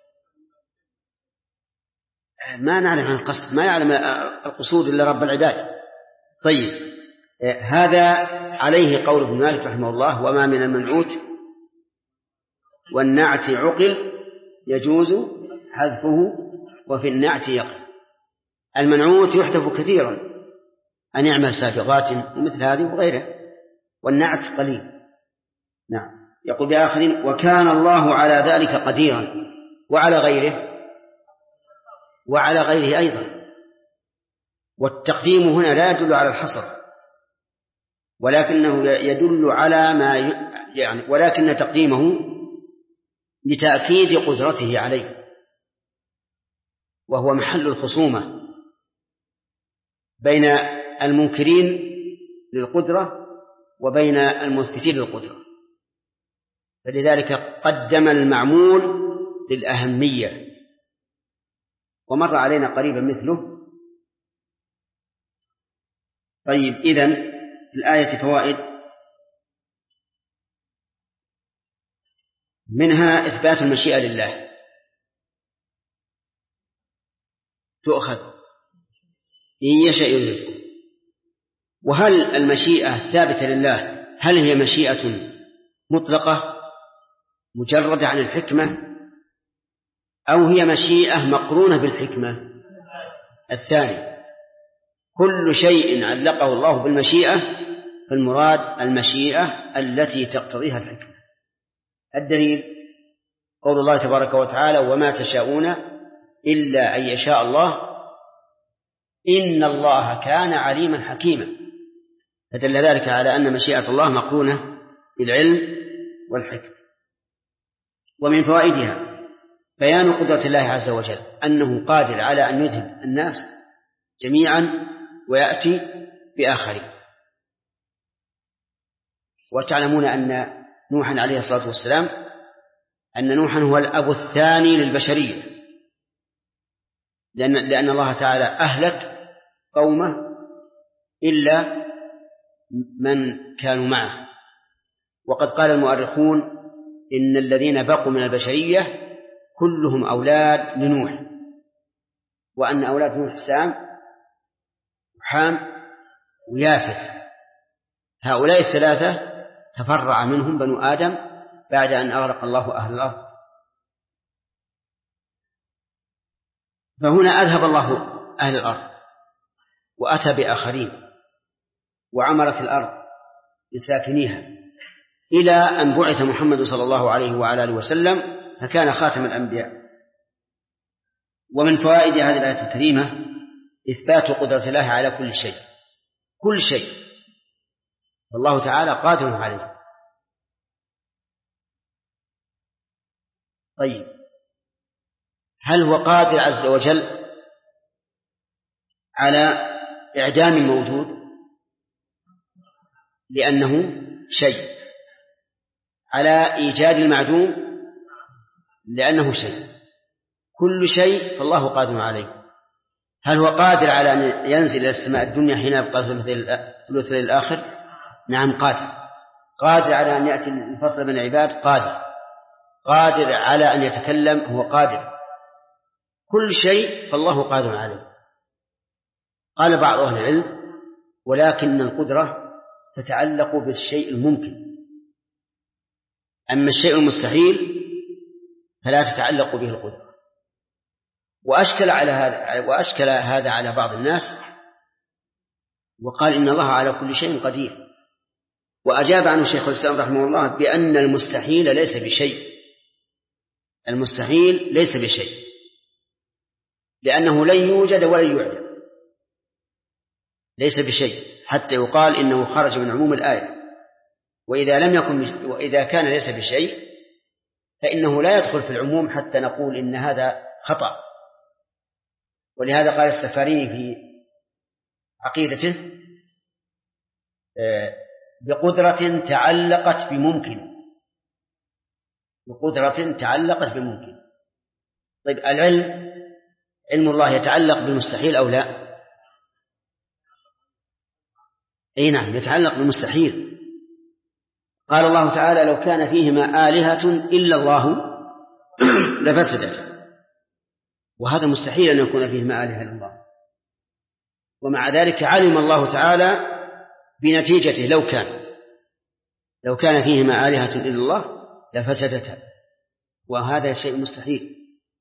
ما نعلم عن القصد، ما يعلم القصود إلا رب العباد. طيب، هذا عليه قول ابن مالك رحمه الله: وما من المنعوت والنعت عقل يجوز حذفه وفي النعت يقل. المنعوت يحذف كثيرا، أن يعمل سابغات ومثل هذه وغيره، والنعت قليل. نعم. يقول بآخرين: وكان الله على ذلك قديرا، وعلى غيره أيضا. والتقديم هنا لا يدل على الحصر، ولكنه يدل على ولكن تقديمه لتأكيد قدرته عليه، وهو محل الخصومة بين المنكرين للقدرة وبين المثبتين للقدرة، فلذلك قدم المعمول للأهمية. ومر علينا قريبا مثله. طيب، إذن الآية فوائد، منها إثبات المشيئة لله، تؤخذ إن يشاء يذهبكم. وهل المشيئة الثابتة لله هل هي مشيئة مطلقة مجردة عن الحكمة، أو هي مشيئة مقرونة بالحكمة؟ الثاني. كل شيء علقه الله بالمشيئة فالمراد المشيئة التي تقتضيها الحكمة. الدليل قول الله تبارك وتعالى: وما تشاءون إلا أن يشاء الله إن الله كان عليما حكيما. فدل ذلك على أن مشيئة الله مقرونة بالعلم والحكمة. ومن فوائدها بيان قدرة الله عز وجل، أنه قادر على أن يذهب الناس جميعا ويأتي بآخرين. وتعلمون أن نوحا عليه الصلاة والسلام أن نوحا هو الأب الثاني للبشرية، لأن الله تعالى أهلك قومه إلا من كانوا معه. وقد قال المؤرخون إن الذين بقوا من البشرية كلهم أولاد لنوح، وأن أولاد نوح سام وحام ويافث. هؤلاء الثلاثة تفرع منهم بنو آدم بعد أن أغرق الله أهل الأرض. فهنا أذهب الله أهل الأرض وأتى بآخرين، وعمرت الأرض بساكنيها إلى أن بعث محمد صلى الله عليه وعلى آله وسلم فكان خاتم الأنبياء. ومن فوائد هذه الآية الكريمة إثبات قدرة الله على كل شيء، كل شيء، والله تعالى قادر عليه. طيب هل هو قادر عز وجل على إعدام الموجود لأنه شيء، على إيجاد المعدوم لأنه شيء، كل شيء فالله قادر عليه. هل هو قادر على أن ينزل إلى السماء الدنيا حين يبقى ثلث الآخر؟ نعم قادر. قادر على أن يأتي الفصل بين العباد؟ قادر. قادر على أن يتكلم؟ هو قادر. كل شيء فالله قادر عليه. قال بعض أهل العلم ولكن القدرة تتعلق بالشيء الممكن، أما الشيء المستحيل فلا تتعلق به القدرة. وأشكل هذا على بعض الناس وقال إن الله على كل شيء قدير، وأجاب عنه شيخ الإسلام رحمه الله بأن المستحيل ليس بشيء. المستحيل ليس بشيء لأنه لن يوجد ولن يعدم، ليس بشيء حتى يقال إنه خرج من عموم الآية. وإذا كان ليس بشيء فإنه لا يدخل في العموم حتى نقول إن هذا خطأ. ولهذا قال السفاريني في عقيدته بقدرة تعلقت بممكن، بقدرة تعلقت بممكن. طيب العلم، علم الله يتعلق بالمستحيل أو لا؟ أي نعم يتعلق بالمستحيل. قال الله تعالى لو كان فيهما آلهة إلا الله لفسدتا، وهذا مستحيل أن يكون فيهما آلهة إلا الله. ومع ذلك علم الله تعالى بنتيجته لو كان فيهما آلهة إلا الله لفسدتا، وهذا شيء مستحيل.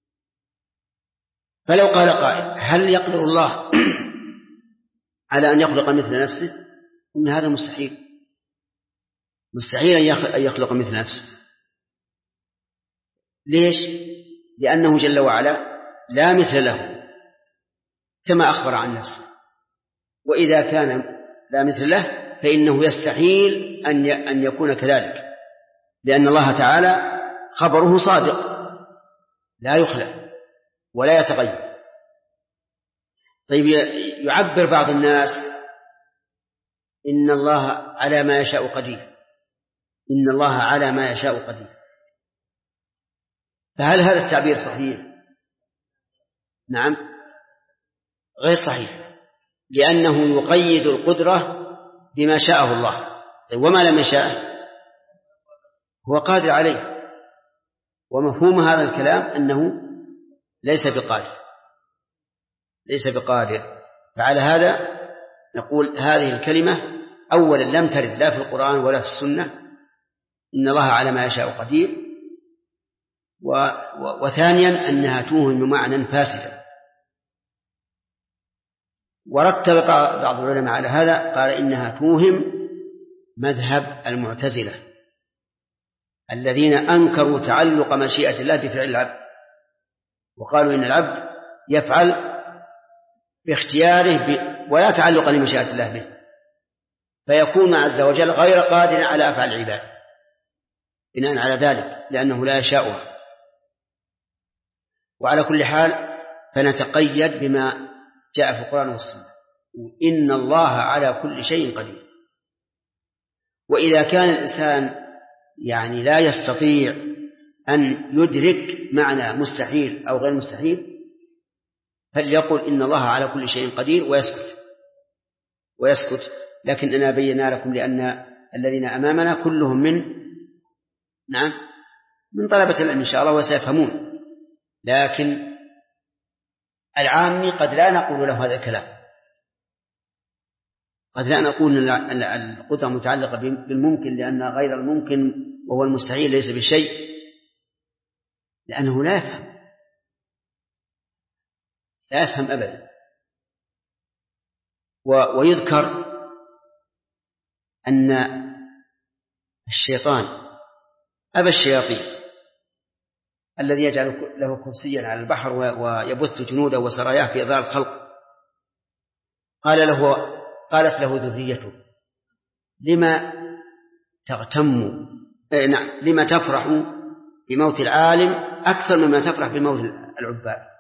فلو قال قائل هل يقدر الله على أن يخلق مثل نفسه؟ إن هذا مستحيل، مستحيل أن يخلق مثل نفسه. ليش؟ لأنه جل وعلا لا مثل له كما أخبر عن نفسه، وإذا كان لا مثل له فإنه يستحيل أن يكون كذلك، لأن الله تعالى خبره صادق لا يخلف ولا يتغير. طيب يعبر بعض الناس إن الله على ما يشاء قدير، إن الله على ما يشاء قدير، فهل هذا التعبير صحيح؟ نعم غير صحيح، لأنه يقيد القدرة بما شاءه الله. طيب وما لم يشاء هو قادر عليه، ومفهوم هذا الكلام أنه ليس بقادر. فعلى هذا نقول هذه الكلمة أولا لم ترد لا في القرآن ولا في السنة، إن الله على ما يشاء قدير، وثانيا أنها توهم بمعنى فاسدا. ورتب بعض العلماء على هذا قال إنها توهم مذهب المعتزلة الذين أنكروا تعلق مشيئة الله بفعل العبد، وقالوا إن العبد يفعل باختياره ولا تعلق لمشيئة الله به، فيكون عز وجل غير قادر على أفعال العباد بناء على ذلك لأنه لا يشاءها. وعلى كل حال فنتقيد بما جاء في القرآن والسنة، إن الله على كل شيء قدير. وإذا كان الإنسان يعني لا يستطيع أن يدرك معنى مستحيل أو غير مستحيل فليقل إن الله على كل شيء قدير ويسكت. لكننا بينا لكم لأن الذين أمامنا كلهم من طلبة العلم إن شاء الله وسيفهمون، لكن العامي قد لا نقول له هذا الكلام، قد لا نقول أن القدرة متعلقة بالممكن لأن غير الممكن وهو المستحيل ليس بشيء، لأنه لا يفهم أبدا. ويذكر أن الشيطان أبا الشياطين الذي يجعل له كرسيا على البحر ويبث جنوده وسراياه في إضاءة الخلق، قالت له ذريته لما تغتم لما تفرح بموت العالم أكثر مما تفرح بموت العباد،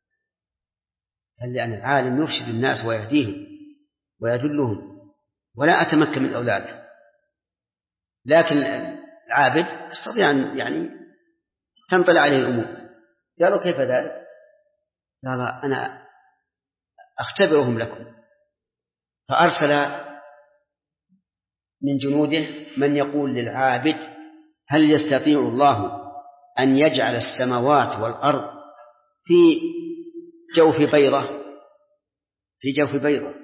لأن العالم يرشد الناس ويهديهم ويدلهم، ولا أتمكن من أولاده. لكن العابد يستطيع أن يعني تنطلع عليه الأمور. قالوا كيف ذلك؟ قال أنا أختبرهم لكم. فأرسل من جنوده من يقول للعابد هل يستطيع الله أن يجعل السماوات والأرض في جوف بيضة؟ في جوف بيضة،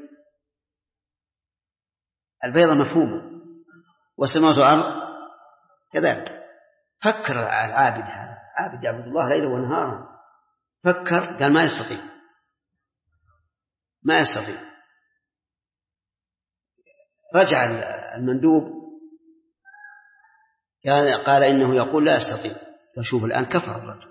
البيضة مفهومة، والسماوات والأرض كذلك. فكر العابد، هذا عابد يعبد الله ليلا ونهارا، فكر قال ما يستطيع، ما يستطيع. رجع المندوب قال إنه يقول لا يستطيع. فشوف الآن كفر الرجل،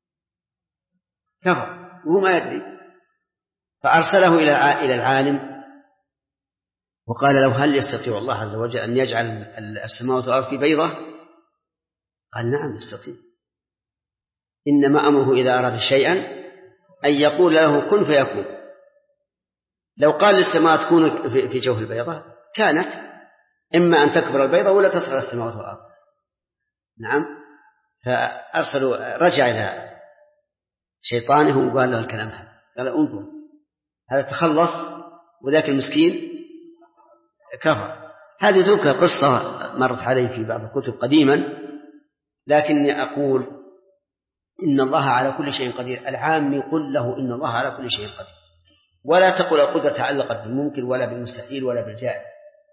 كفر وهو ما يدري. فأرسله إلى العالم وقال له هل يستطيع الله عز وجل أن يجعل السماوات والأرض في بيضة؟ قال نعم يستطيع، إنما أمره إذا أراد شيئا أن يقول له كن فيكون. لو قال للسماء تكون في جوف البيضة كانت، إما أن تكبر البيضة ولا تصغر السماوات والأرض. نعم. فأرسلوا، رجع إلى شيطانه وقال له الكلام هذا، قال انظر هذا تخلص وذاك المسكين كفر. هذه تذكر قصة مرت علي في بعض الكتب قديما، لكني أقول إن الله على كل شيء قدير. العام يقول له إن الله على كل شيء قدير، ولا تقل القدرة تعلقت بالممكن ولا بالمستحيل ولا بالجائز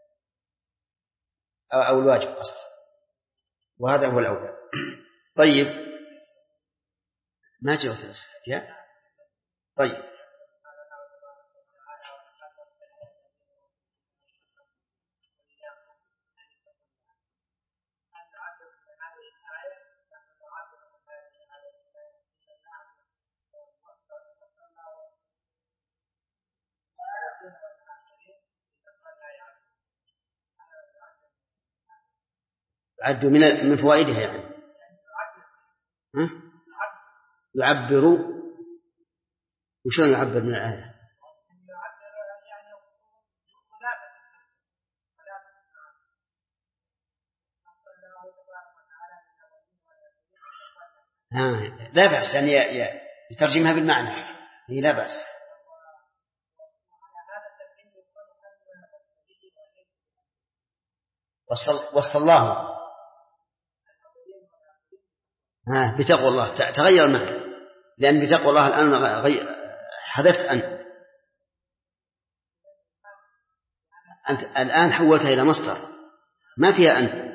أو الواجب أصلا، وهذا هو الأولى. طيب ما جاءت الأسئلة؟ طيب عدوا من فوائدها يعني يعبروا. وشون يعبر من الآية؟ لا بأس أن يترجمها بالمعنى، هي لا بأس. وصل الله بتقوى الله، تغير المعنى، لأن بتقوى الله الآن حذفت أنت الآن حولتها إلى مصدر ما فيها أن،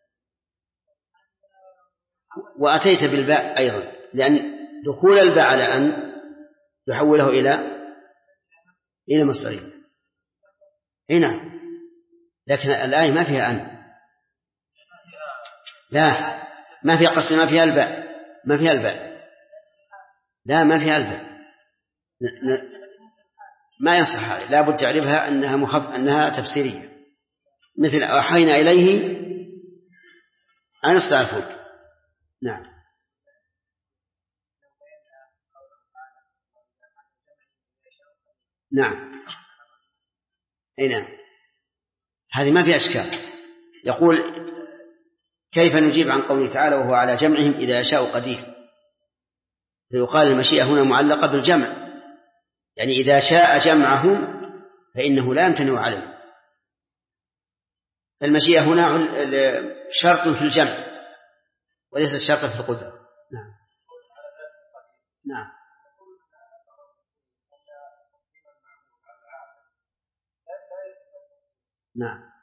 وأتيت بالباء أيضا، لأن دخول الباء على أن يحوله إلى مصدرين هنا، لكن الآية ما فيها أن، لا ما فيها قصد، ما فيها الباء، ما فيها الباء، لا ما فيها الباء، ما يصح هذا، لا بد تعرفها أنها تفسيرية، مثل أوحينا إليه أن اصنع الفلك. نعم. نعم أي نعم، هذه ما فيها إشكال. يقول كيف نجيب عن قوله تعالى وهو على جمعهم إذا يشاء قدير؟ فيقال المشيئة هنا معلقة بالجمع، يعني إذا شاء جمعهم فإنه لا يمتنع عليه. المشيئة هنا شرط في الجمع وليس شرط في القدرة. نعم. نعم. نعم.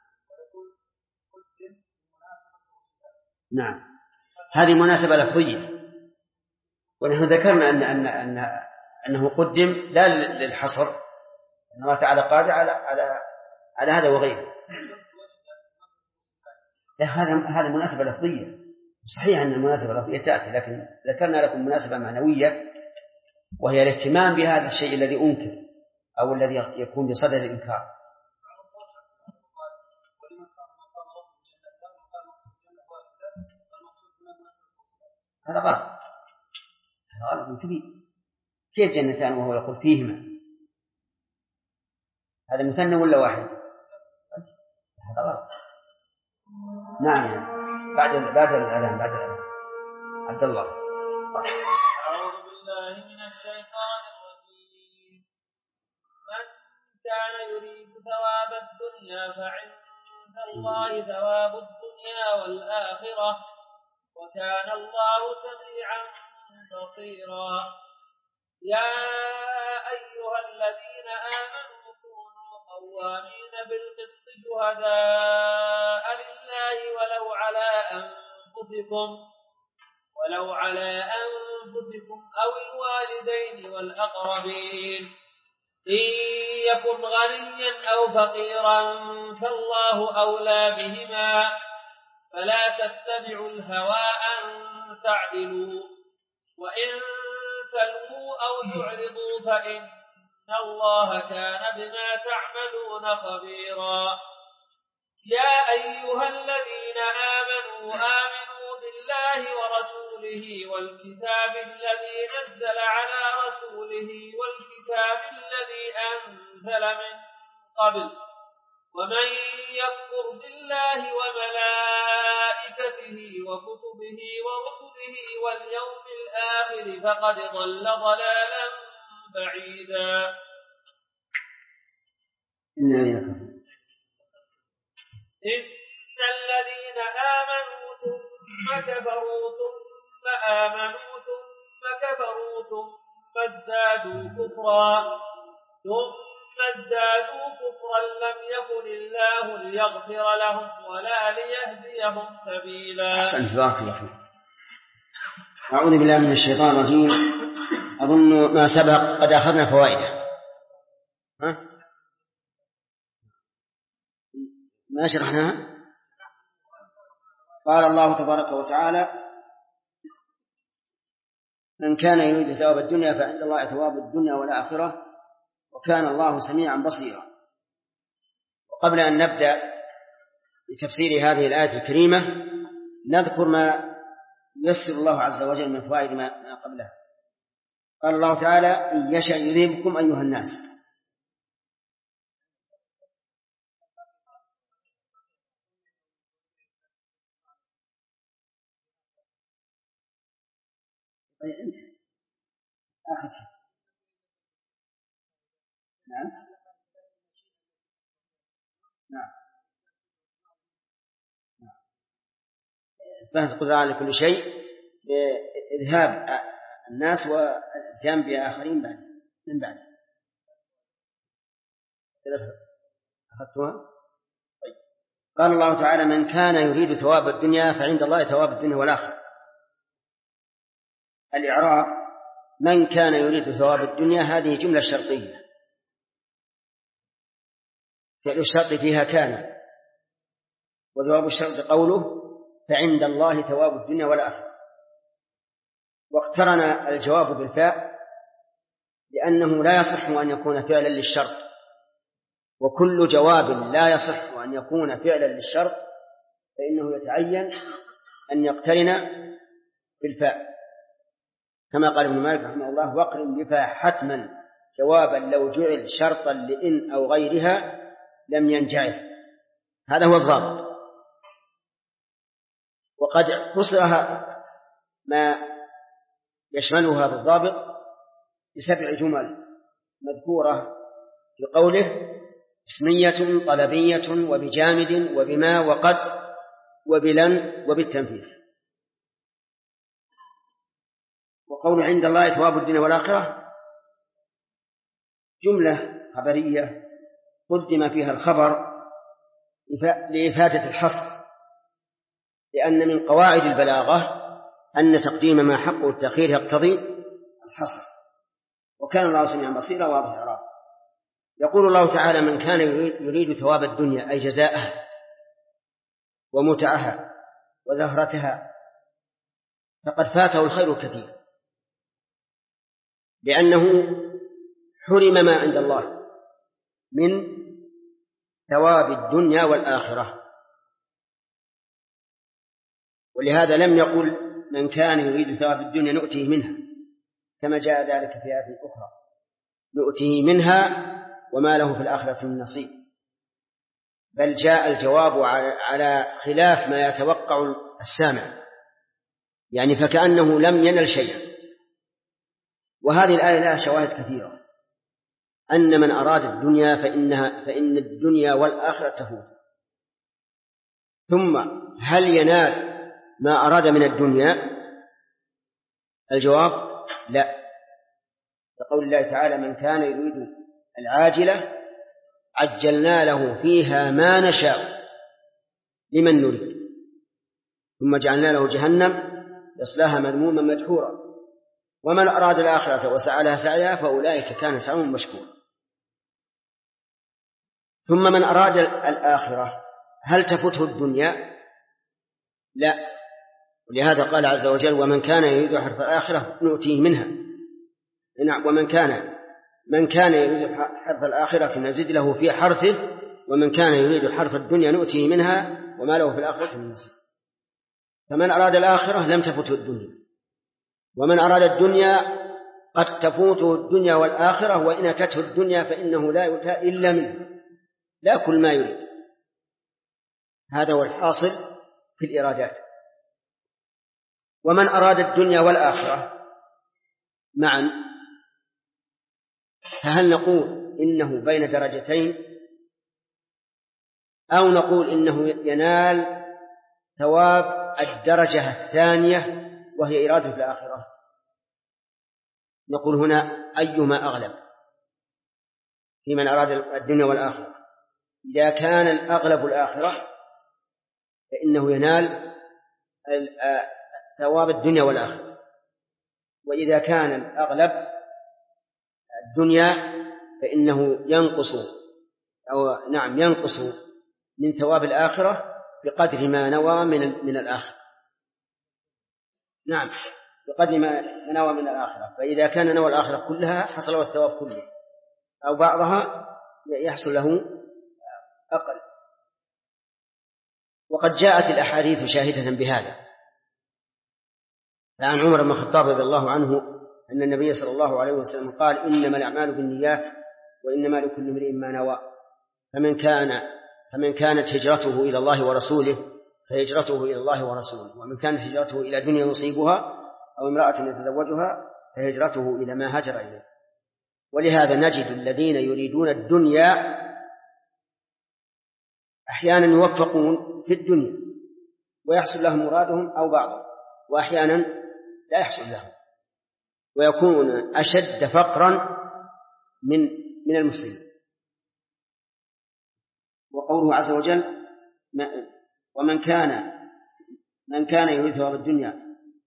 نعم هذه مناسبة لفظية، ونحن ذكرنا أنه قدم لا للحصر، أن الله تعالى قادر على هذا وغيره. هذا مناسبة لفظية، صحيح أن المناسبة اللفظية تأتي، لكن ذكرنا لكم مناسبة معنوية، وهي الاهتمام بهذا الشيء الذي أنكر أو الذي يكون بصدد الإنكار. هذا غلط، هذا غلط كبير. كيف جنتان وهو يقول فيهما؟ هذا مثنى ولا واحد؟ هذا غلط. نعم بعد الأذان عبد الله. أعوذ بالله من الشيطان الرجيم. من كان يريد ثواب الدنيا فعند الله ثواب الدنيا والآخرة وكان الله سميعا بصيرا. يا أيها الذين آمنوا كونوا قوامين بالقسط شهداء لله ولو على أنفسكم أو الوالدين والأقربين. إن يكن غنيا أو فقيرا فالله أولى بهما فلا تتبعوا الهوى أن تعدلوا وإن تلووا أو تعرضوا فإن الله كان بما تعملون خبيرا. يا أيها الذين آمنوا بالله ورسوله والكتاب الذي نزل على رسوله والكتاب الذي أنزل من قبل ومن يكفر بالله وملائكته وكتبه ورسله واليوم الآخر فقد ضل ضلالا بعيدا. إن الذين آمنوا ثم كفروا ثم آمنوا ثم كفروا ثم ازدادوا كفرا لم يكن الله ليغفر لهم ولا ليهديهم سبيلا. أحسنت بارك الله فيك. أعوذ بالله من الشيطان الرجيم. أظن ما سبق قد أخذنا فوائده. ما شرحناها؟ قال الله تبارك وتعالى: من كان يريد ثواب الدنيا فعند الله ثواب الدنيا والآخرة وكان الله سميعا بصيرا. وقبل أن نبدأ بتفسير هذه الآية الكريمة نذكر ما يسر الله عز وجل من فوائد ما قبلها. قال الله تعالى: إن يشأ يذهبكم أيها الناس. أنت آخر شيء. نعم إثبات القدرة على كل شيء بإذهاب الناس والإتيان بآخرين من بعد. أخذتها؟ طيب. قال الله تعالى: من كان يريد ثواب الدنيا فعند الله ثواب الدنيا والآخرة. الإعراب: من كان يريد ثواب الدنيا هذه جملة شرطية، فعل الشرط فيها كان، وجواب الشرط قوله: فعند الله ثواب الدنيا والآخرة. واقترن الجواب بالفاء لأنه لا يصح أن يكون فعلا للشرط، وكل جواب لا يصح أن يكون فعلا للشرط فإنه يتعين أن يقترن بالفاء، كما قال ابن مالك رحمه الله: واقرن بفاء حتما جوابا لو جعل شرطا لإن أو غيرها لم ينجعل. هذا هو الضابط. وقد فسرها ما يشمله هذا الضابط ب7 جمل مذكورة في قوله: اسمية طلبية وبجامد وبما وقد وبلن وبالتنفيذ. وقول عند الله ثواب الدنيا والآخرة جملة خبرية قدم فيها الخبر لإفادة الحصر، لأن من قواعد البلاغة أن تقديم ما حقه التأخير يقتضي الحصر، وكان الله سميعا بصيرا واضح إعراب. يقول الله تعالى: من كان يريد ثواب الدنيا أي جزاءها ومتعها وزهرتها فقد فاته الخير الكثير، لأنه حرم ما عند الله من ثواب الدنيا والآخرة. ولهذا لم يقل من كان يريد ثواب الدنيا نؤتيه منها، كما جاء ذلك في آية أخرى نؤتيه منها وما له في الآخرة من نصيب. بل جاء الجواب على خلاف ما يتوقع السامع، يعني فكأنه لم ينل شيئا. وهذه الآية لها شواهد كثيرة، أن من أراد الدنيا فإن الدنيا والآخرة تفوت. ثم هل ينال ما أراد من الدنيا؟ الجواب لا، لقول الله تعالى من كان يريد العاجلة عجلنا له فيها ما نشاء لمن نريد ثم جعلنا له جهنم يصلاها مذموما مدحورا ومن أراد الآخرة وسعى لها سعيها فأولئك كان سعيهم مشكورا. ثم من أراد الآخرة هل تفته الدنيا؟ لا، ولهذا قال عز وجل ومن كان يريد حرث الآخرة نؤتيه منها. من كان يريد حرث الآخرة نزد له في حرثه ومن كان يريد حرث الدنيا نؤتيه منها وما له في الآخرة من نصيب. فمن أراد الآخرة لم تفته الدنيا، ومن أراد الدنيا قد تفوته الدنيا والآخرة، وإن أتته الدنيا فإنه لا يؤتى إلا منها، لا كل ما يريد. هذا هو الحاصل في الإرادات. ومن أراد الدنيا والآخرة معا فهل نقول إنه بين درجتين أو نقول إنه ينال ثواب الدرجة الثانية وهي إرادة الآخرة؟ نقول هنا أيما أغلب في من أراد الدنيا والآخرة. إذا كان الأغلب الآخرة فإنه ينال ثواب الدنيا والآخرة، وإذا كان الأغلب الدنيا فإنه ينقص من ثواب الآخرة بقدر ما نوى من الآخرة. نعم، بقدر ما نوى من الآخرة. فإذا كان نوى الآخرة كلها حصل له الثواب كله، أو بعضها يحصل له أقل. وقد جاءت الأحاديث شاهدة بهذا. فعن عمر بن الخطاب رضي الله عنه أن النبي صلى الله عليه وسلم قال إنما الأعمال بالنيات وإنما لكل امرئ ما نوى، فمن كانت هجرته إلى الله ورسوله فهجرته إلى الله ورسوله، ومن كانت هجرته إلى دنيا يصيبها أو امرأة يتزوجها فهجرته إلى ما هاجر إليه. ولهذا نجد الذين يريدون الدنيا أحيانا يوفقون في الدنيا ويحصل لهم مرادهم أو بعضهم، وأحيانا لا يحصل لهم ويكون أشد فقرا من المسلمين. وقوله عز وجل ومن كان يريد ثواب الدنيا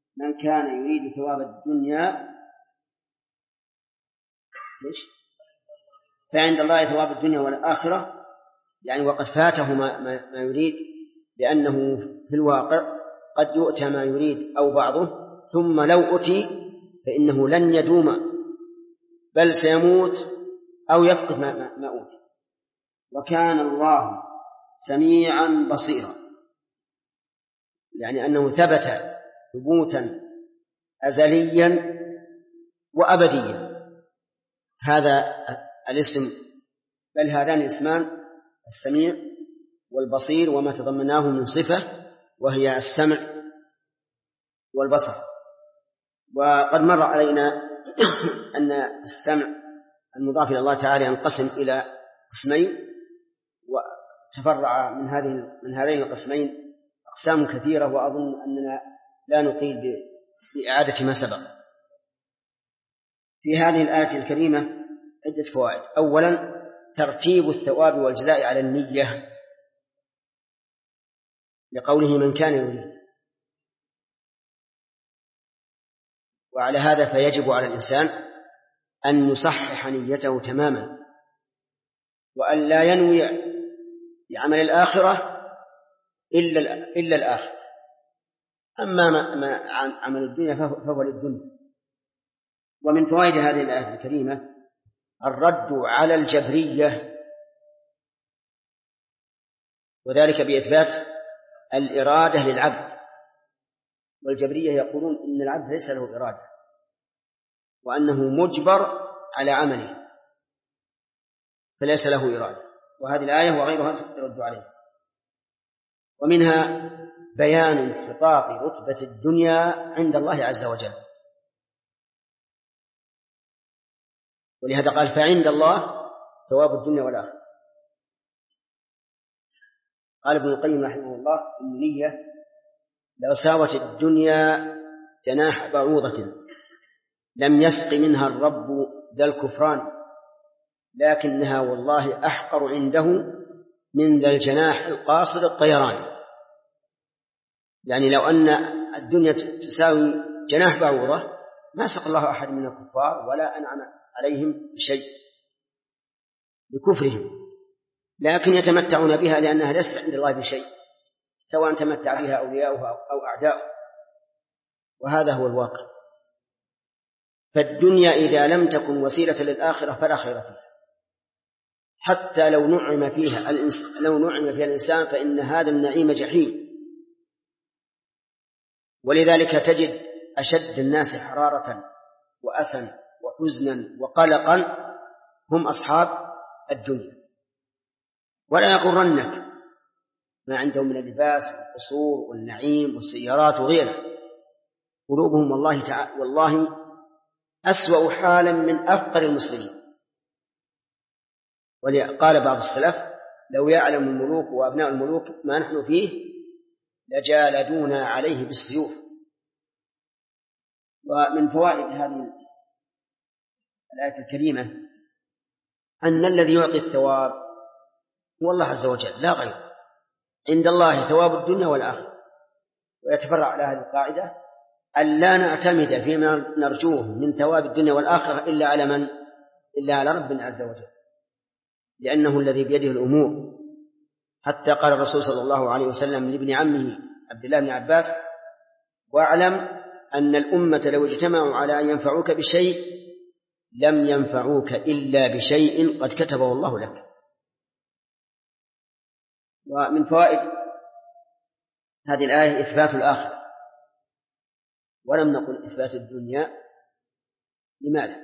فعند الله ثواب الدنيا والآخرة، يعني وقد فاته ما يريد، لأنه في الواقع قد يؤتى ما يريد أو بعضه ثم لو أتي فإنه لن يدوم بل سيموت أو يفقد ما أوتي. وكان الله سميعا بصيرا، يعني أنه ثبت ثبوتا أزليا وأبديا هذا الاسم، بل هذان الاسمان السميع والبصير وما تضمناه من صفة وهي السمع والبصر. وقد مر علينا أن السمع المضاف إلى الله تعالى ينقسم إلى قسمين، وتفرع من هذين القسمين أقسام كثيرة، وأظن أننا لا نطيل بإعادة ما سبق. في هذه الآية الكريمة عدة فوائد. أولا ترتيب الثواب والجزاء على النية، لقوله من كان يريد، وعلى هذا فيجب على الإنسان أن يصحح نيته تماما، وأن لا ينوي بعمل الآخرة إلا الآخرة. أما ما عمل الدنيا فهو للدنيا. ومن فوائد هذه الآية الكريمة الرد على الجبرية، وذلك بإثبات الإرادة للعبد، والجبرية يقولون إن العبد ليس له إرادة وأنه مجبر على عمله فليس له إرادة، وهذه الآية وغيرها ترد عليه. ومنها بيان انحطاط رتبة الدنيا عند الله عز وجل، ولهذا قال فعند الله ثواب الدنيا والآخرة. قال ابن القيم رحمه الله النية لو ساوت الدنيا جناح بعوضة لم يسق منها الرب ذا الكفران، لكنها والله أحقر عنده من ذا الجناح القاصر الطيران. يعني لو أن الدنيا تساوي جناح بعوضة ما سق الله أحد من الكفار ولا أنعم عليهم بشيء بكفرهم، لكن يتمتعون بها لأنها ليست عند الله بشيء، سواء تمتع بها أولياؤها أو أعداؤه، وهذا هو الواقع. فالدنيا إذا لم تكن وسيلة للآخرة فلا خير فيها، حتى لو نعم فيها الإنسان فإن هذا النعيم جحيم. ولذلك تجد أشد الناس حرارة وأسا وحزنا وقلقا هم أصحاب الدنيا. ولا يغرنك ما عندهم من اللباس والقصور والنعيم والسيارات وغيرها، قلوبهم والله أسوأ حالا من أفقر المسلمين. وقال بعض السلف لو يعلم الملوك وأبناء الملوك ما نحن فيه لجالدونا عليه بالسيوف. ومن فوائد هذه الآية الكريمة أن الذي يعطي الثواب هو الله عز وجل لا غير، عند الله ثواب الدنيا والآخرة. ويتفرع على هذه القاعدة أن لا نعتمد فيما نرجوه من ثواب الدنيا والآخرة إلا على من؟ إلا على ربنا عز وجل، لأنه الذي بيده الأمور. حتى قال الرسول صلى الله عليه وسلم لابن عمه عبد الله بن عباس واعلم أن الأمة لو اجتمعوا على أن ينفعوك بشيء لم ينفعوك إلا بشيء قد كتبه الله لك. ومن فوائد هذه الآية إثبات الآخرة، ولم نقل إثبات الدنيا. لماذا؟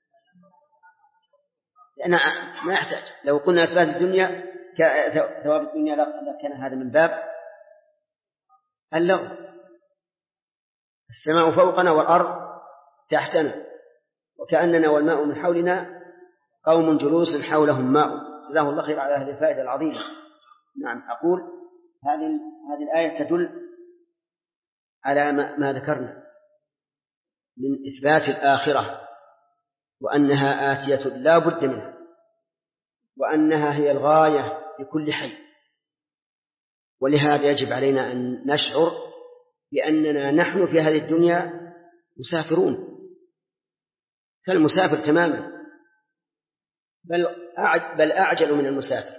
لأن ما يحتاج. لو قلنا إثبات الدنيا ثواب الدنيا لكان هذا من باب اللغو. السماء فوقنا والأرض تحتنا وكأننا والماء من حولنا قوم جلوس حولهم ماء. جزاه الله خير على هذه الفائدة العظيمة. نعم، أقول هذه الآية تدل على ما ذكرنا من إثبات الآخرة، وأنها آتية لا بد منها، وأنها هي الغاية لكل حي. ولهذا يجب علينا أن نشعر بأننا نحن في هذه الدنيا مسافرون كالمسافر تماما، بل أعجل من المسافر.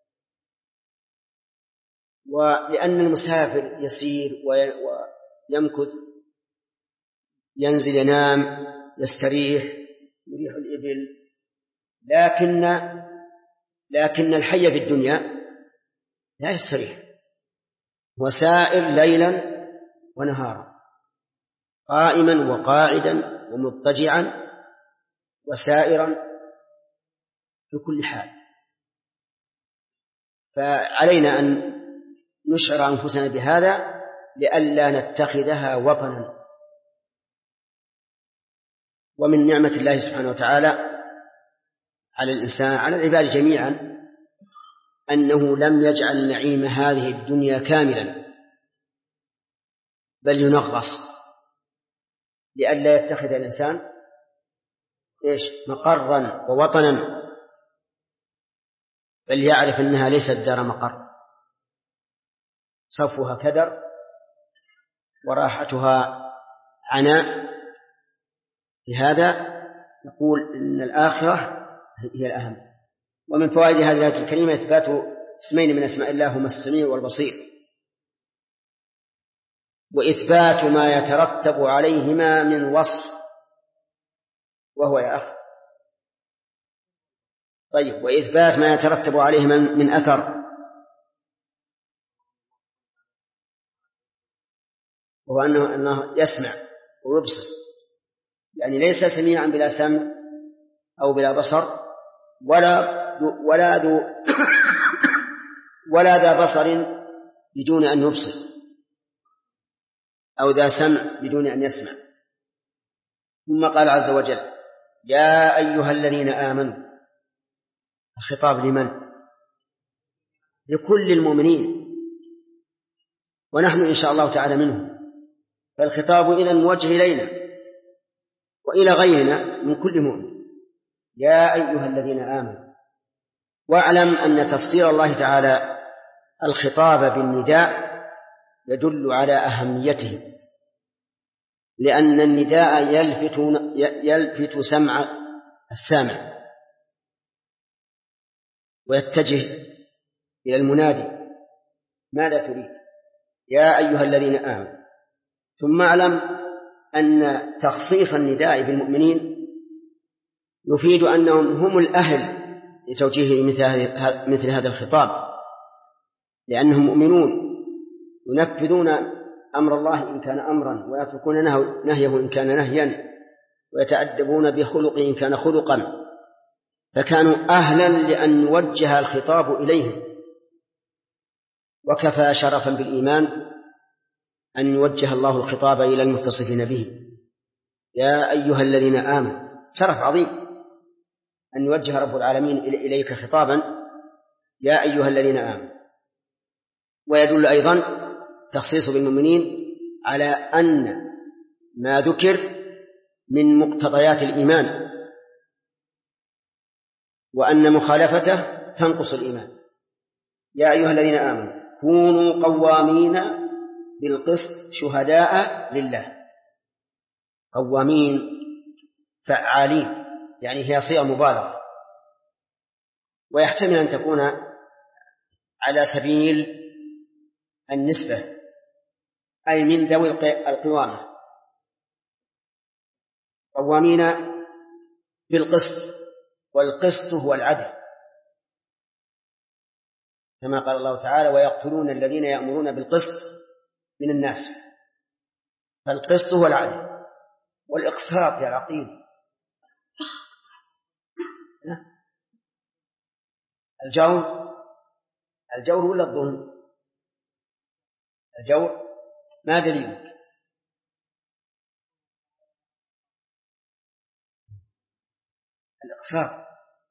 ولأن المسافر يسير ويمكث، ينزل ينام يستريح يريح الإبل، لكن الحي في الدنيا لا يستريح، وسائر ليلا ونهارا، قائما وقاعدا ومضطجعا وسائرا في كل حال. فعلينا أن نشعر أنفسنا بهذا لئلا نتخذها وطنا. ومن نعمة الله سبحانه وتعالى على الإنسان على العباد جميعا أنه لم يجعل نعيم هذه الدنيا كاملا، بل ينغص لئلا يتخذ الإنسان مقرا ووطنا، بل يعرف أنها ليست دار مقر، صفها كدر وراحتها عناء. لهذا نقول إن الآخرة هي الأهم. ومن فوائد هذه الآية الكريمة إثبات اسمين من أسماء الله هما السميع والبصير، وإثبات ما يترتب عليهما من وصف، وهو يا أخ طيب، وإثبات ما يترتب عليهما من أثر. وهو أنه يسمع ويبصر، يعني ليس سميعا بلا سمع أو بلا بصر، ولا ذا بصر بدون أن يبصر، أو ذا سمع بدون أن يسمع. ثم قال عز وجل: يا أيها الذين آمنوا. الخطاب لمن؟ لكل المؤمنين، ونحن إن شاء الله تعالى منهم، فالخطاب إذن موجه إلينا وإلى غيرنا من كل مؤمن. يا أيها الذين آمنوا. واعلم أن تصدير الله تعالى الخطاب بالنداء يدل على أهميته، لأن النداء يلفت سمع السامع ويتجه إلى المنادي: ماذا تريد؟ يا أيها الذين آمنوا. ثم اعلم أن تخصيص النداء بالمؤمنين يفيد أنهم هم الأهل لتوجيه مثل هذا الخطاب، لأنهم مؤمنون ينفذون أمر الله إن كان أمرا، ويتركون نهيه إن كان نهيا، ويتأدبون بخلقه إن كان خلقا، فكانوا أهلا لأن يوجه الخطاب إليهم. وكفى شرفا بالإيمان أن يوجه الله الخطاب إلى المتصفين به: يا أيها الذين آمنوا. شرف عظيم أن يوجه رب العالمين إليك خطابا: يا أيها الذين آمنوا. ويدل أيضا تخصيص بالمؤمنين على أن ما ذكر من مقتضيات الإيمان، وأن مخالفته تنقص الإيمان. يا أيها الذين آمنوا كونوا قوامين بالقسط شهداء لله. قوامين فعالين، يعني هي صيغة مبالغة، ويحتمل أن تكون على سبيل النسبة، أي من ذوي القوامة. قوامين بالقسط، والقسط هو العدل، كما قال الله تعالى: ويقتلون الذين يأمرون بالقسط من الناس. فالقسط هو العدل. والإقساط يا العقيل الجور ولا الظلم؟ الجور. ما دليلك؟ الإقساط.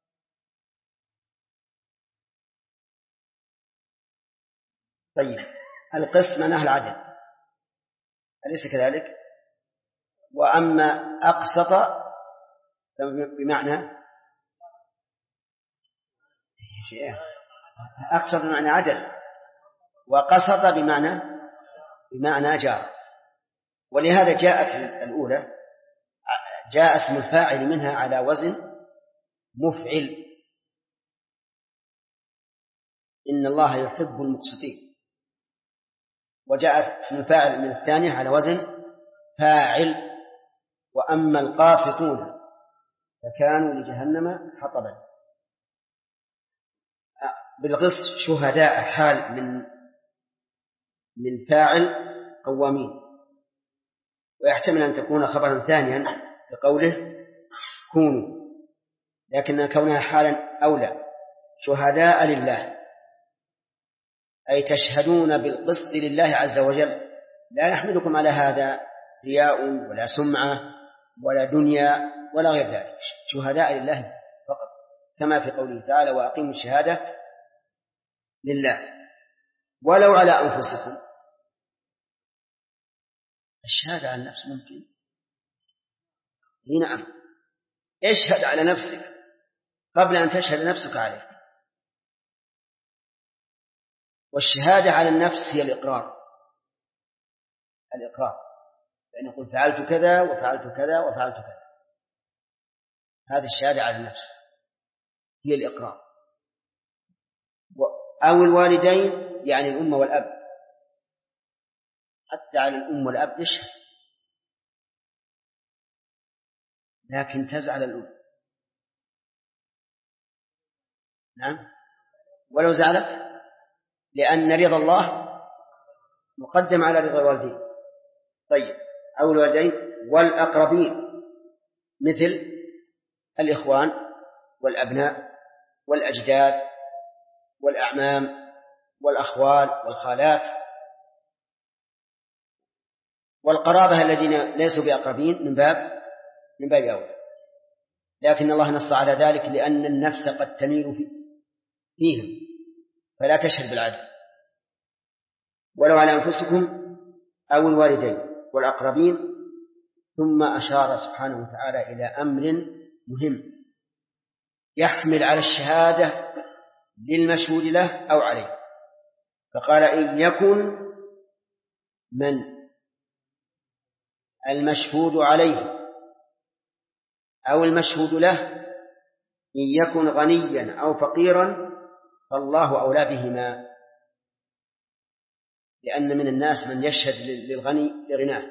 طيب، القسط معناه العدل، أليس كذلك؟ وأما أقسط بمعنى أقسط بمعنى عدل، وقسط بمعنى جار. ولهذا جاءت الأولى، جاء اسم الفاعل منها على وزن مفعل: إن الله يحب المقسطين. وجاءت اسم الفاعل من الثانية على وزن فاعل: وأما القاسطون فكانوا لجهنم حطبا. بالقسط شهداء حال من فاعل قوامين، ويحتمل أن تكون خبرا ثانيا بقوله كونوا، لكن كونها حالا أولى. شهداء لله، أي تشهدون بالقسط لله عز وجل، لا يحملكم على هذا رياء ولا سمعة ولا دنيا ولا غير ذلك. شهداء لله فقط، كما في قوله تعالى: وأقيموا الشهادة لله ولو على أنفسكم. الشهادة على النفس ممكن؟ نعم، اشهد على نفسك قبل أن تشهد نفسك عليك. والشهادة على النفس هي الإقرار، يعني يقول فعلت كذا وفعلت كذا وفعلت كذا. هذه الشهادة على النفس هي الإقرار. أو الوالدين، يعني الأم والأب، حتى على الأم والأب يشهد، لكن تزعل الأم. نعم، ولو زعلت، لأن رضا الله مقدم على رضا الوالدين. طيب، أو الوالدين والأقربين مثل الإخوان والأبناء والأجداد والأعمام والأخوال والخالات والقرابة الذين ليسوا بأقربين من باب أولى. لكن الله نص على ذلك لأن النفس قد تميل فيهم فلا تشهد بالعدل. ولو على أنفسكم أو الوالدين والأقربين. ثم أشار سبحانه وتعالى إلى أمر مهم يحمل على الشهادة للمشهود له أو عليه، فقال إن يكن من المشهود عليه أو المشهود له إن يكن غنيا أو فقيرا فالله أولى بهما، لأن من الناس من يشهد للغني لغناه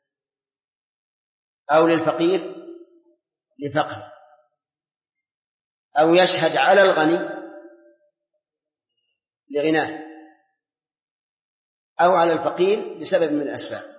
أو للفقير لفقره، أو يشهد على الغني لغناه أو على الفقير بسبب من الأسباب.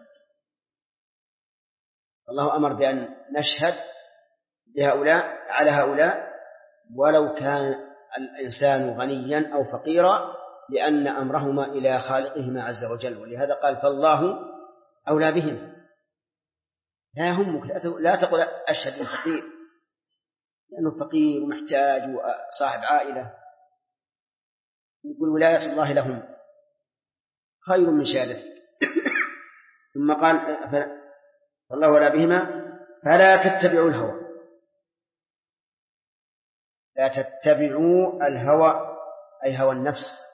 الله أمر بأن نشهد على هؤلاء ولو كان الإنسان غنيا أو فقيرا، لأن أمرهما إلى خالقهما عز وجل. ولهذا قال فالله أولى بهم. لا يهمك، لا تقل أشهد للفقير لأنه فقير ومحتاج وصاحب عائلة، يقول ولاية الله لهم خير من شهادتك. ثم قال فالله أولى بهما فلا تتبعوا الهوى. لا تتبعوا الهوى أي هوى النفس،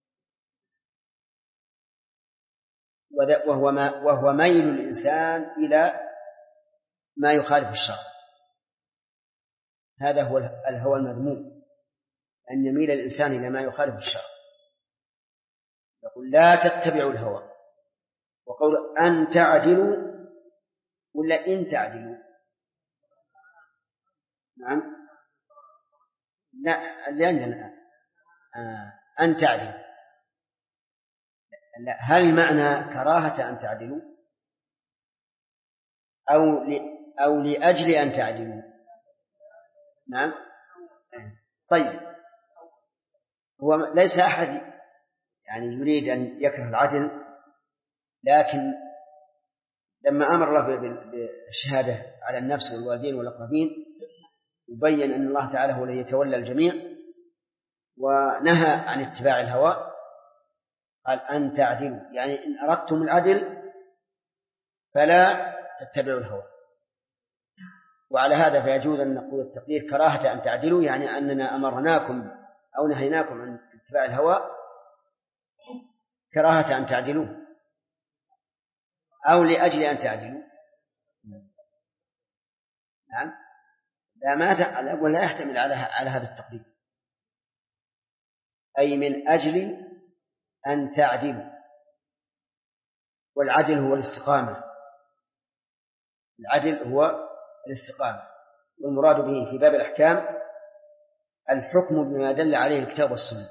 وهو ميل الإنسان إلى ما يخالف الشرع. هذا هو الهوى المذموم، أن يميل الإنسان إلى ما يخالف الشرع. يقول لا تتبعوا الهوى، وقول أن تعدلوا ولا إن تعدلوا. نعم، لا اللي عندنا الآن أن تعدلوا. هل معنى كراهة أن تعدلوا أو لأجل أن تعدلوا؟ نعم. طيب، هو ليس أحد يعني يريد أن يكره العدل، لكن لما أمر الله بالشهادة على النفس والوالدين والأقربين يبين أن الله تعالى هو الذي يتولى الجميع، ونهى عن اتباع الهوى. قال أن تعدلوا، يعني إن أردتم العدل فلا تتبعوا الهوى. وعلى هذا فيجوز أن نقول التقدير كراهة أن تعدلوا، يعني أننا أمرناكم أو نهيناكم عن اتباع الهوى كراهة أن تعدلوا أو لأجل أن تعدلوا. نعم، لا يحتمل على هذا التقدير، أي من أجل أن تعدلوا. والعدل هو الاستقامة، العدل هو الاستقامة، والمراد به في باب الأحكام الحكم بما دل عليه الكتاب والسنة.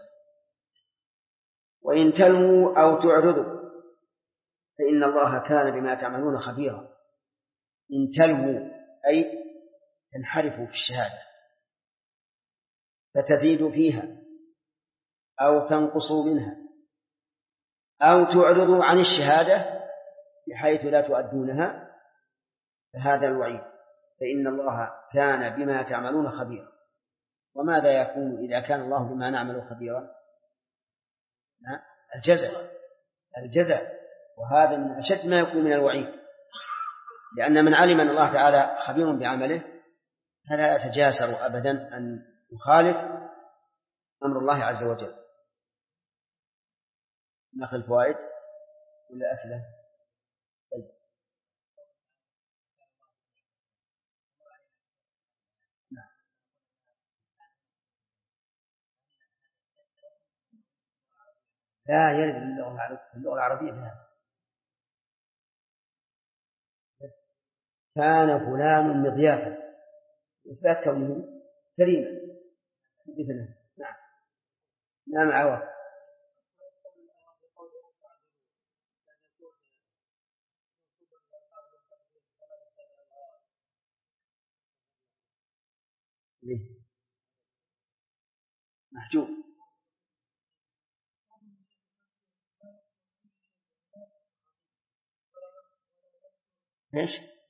وإن تلووا أو تعرضوا فإن الله كان بما تعملون خبيرا. إن تلووا أي تنحرفوا في الشهادة فتزيدوا فيها أو تنقصوا منها أو تعرضوا عن الشهادة بحيث لا تؤدونها، فهذا الوعيد. فإن الله كان بما تعملون خبيرا. وماذا يكون إذا كان الله بما نعمل خبيرا؟ الجزاء، وهذا من أشد ما يكون من الوعيد، لأن من علم أن الله تعالى خبير بعمله فلا يتجاسر أبدا أن يخالف أمر الله عز وجل. نأخذ فوائد ولا أسئلة؟ طيب. لا يرد اللغة العربية بها. كان فلان مضيافا، إثبات كونه كريما. نعم، نعم عوض. زين محجوب. ايش؟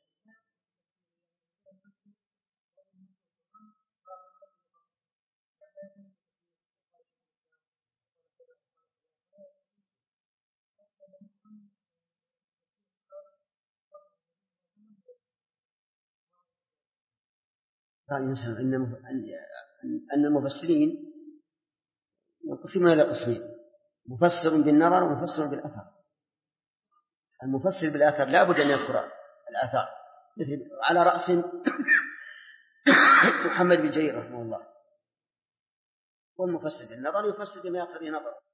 قال مثلا أن المفسرين ينقسمون إلى قسمين: مفسر بالنظر ومفسر بالأثر. المفسر بالأثر لا بد أن يذكر الآثار، مثل على رأس محمد بن جرير رحمه الله. والمفسر بالنظر يفسر بما يقتضي نظره.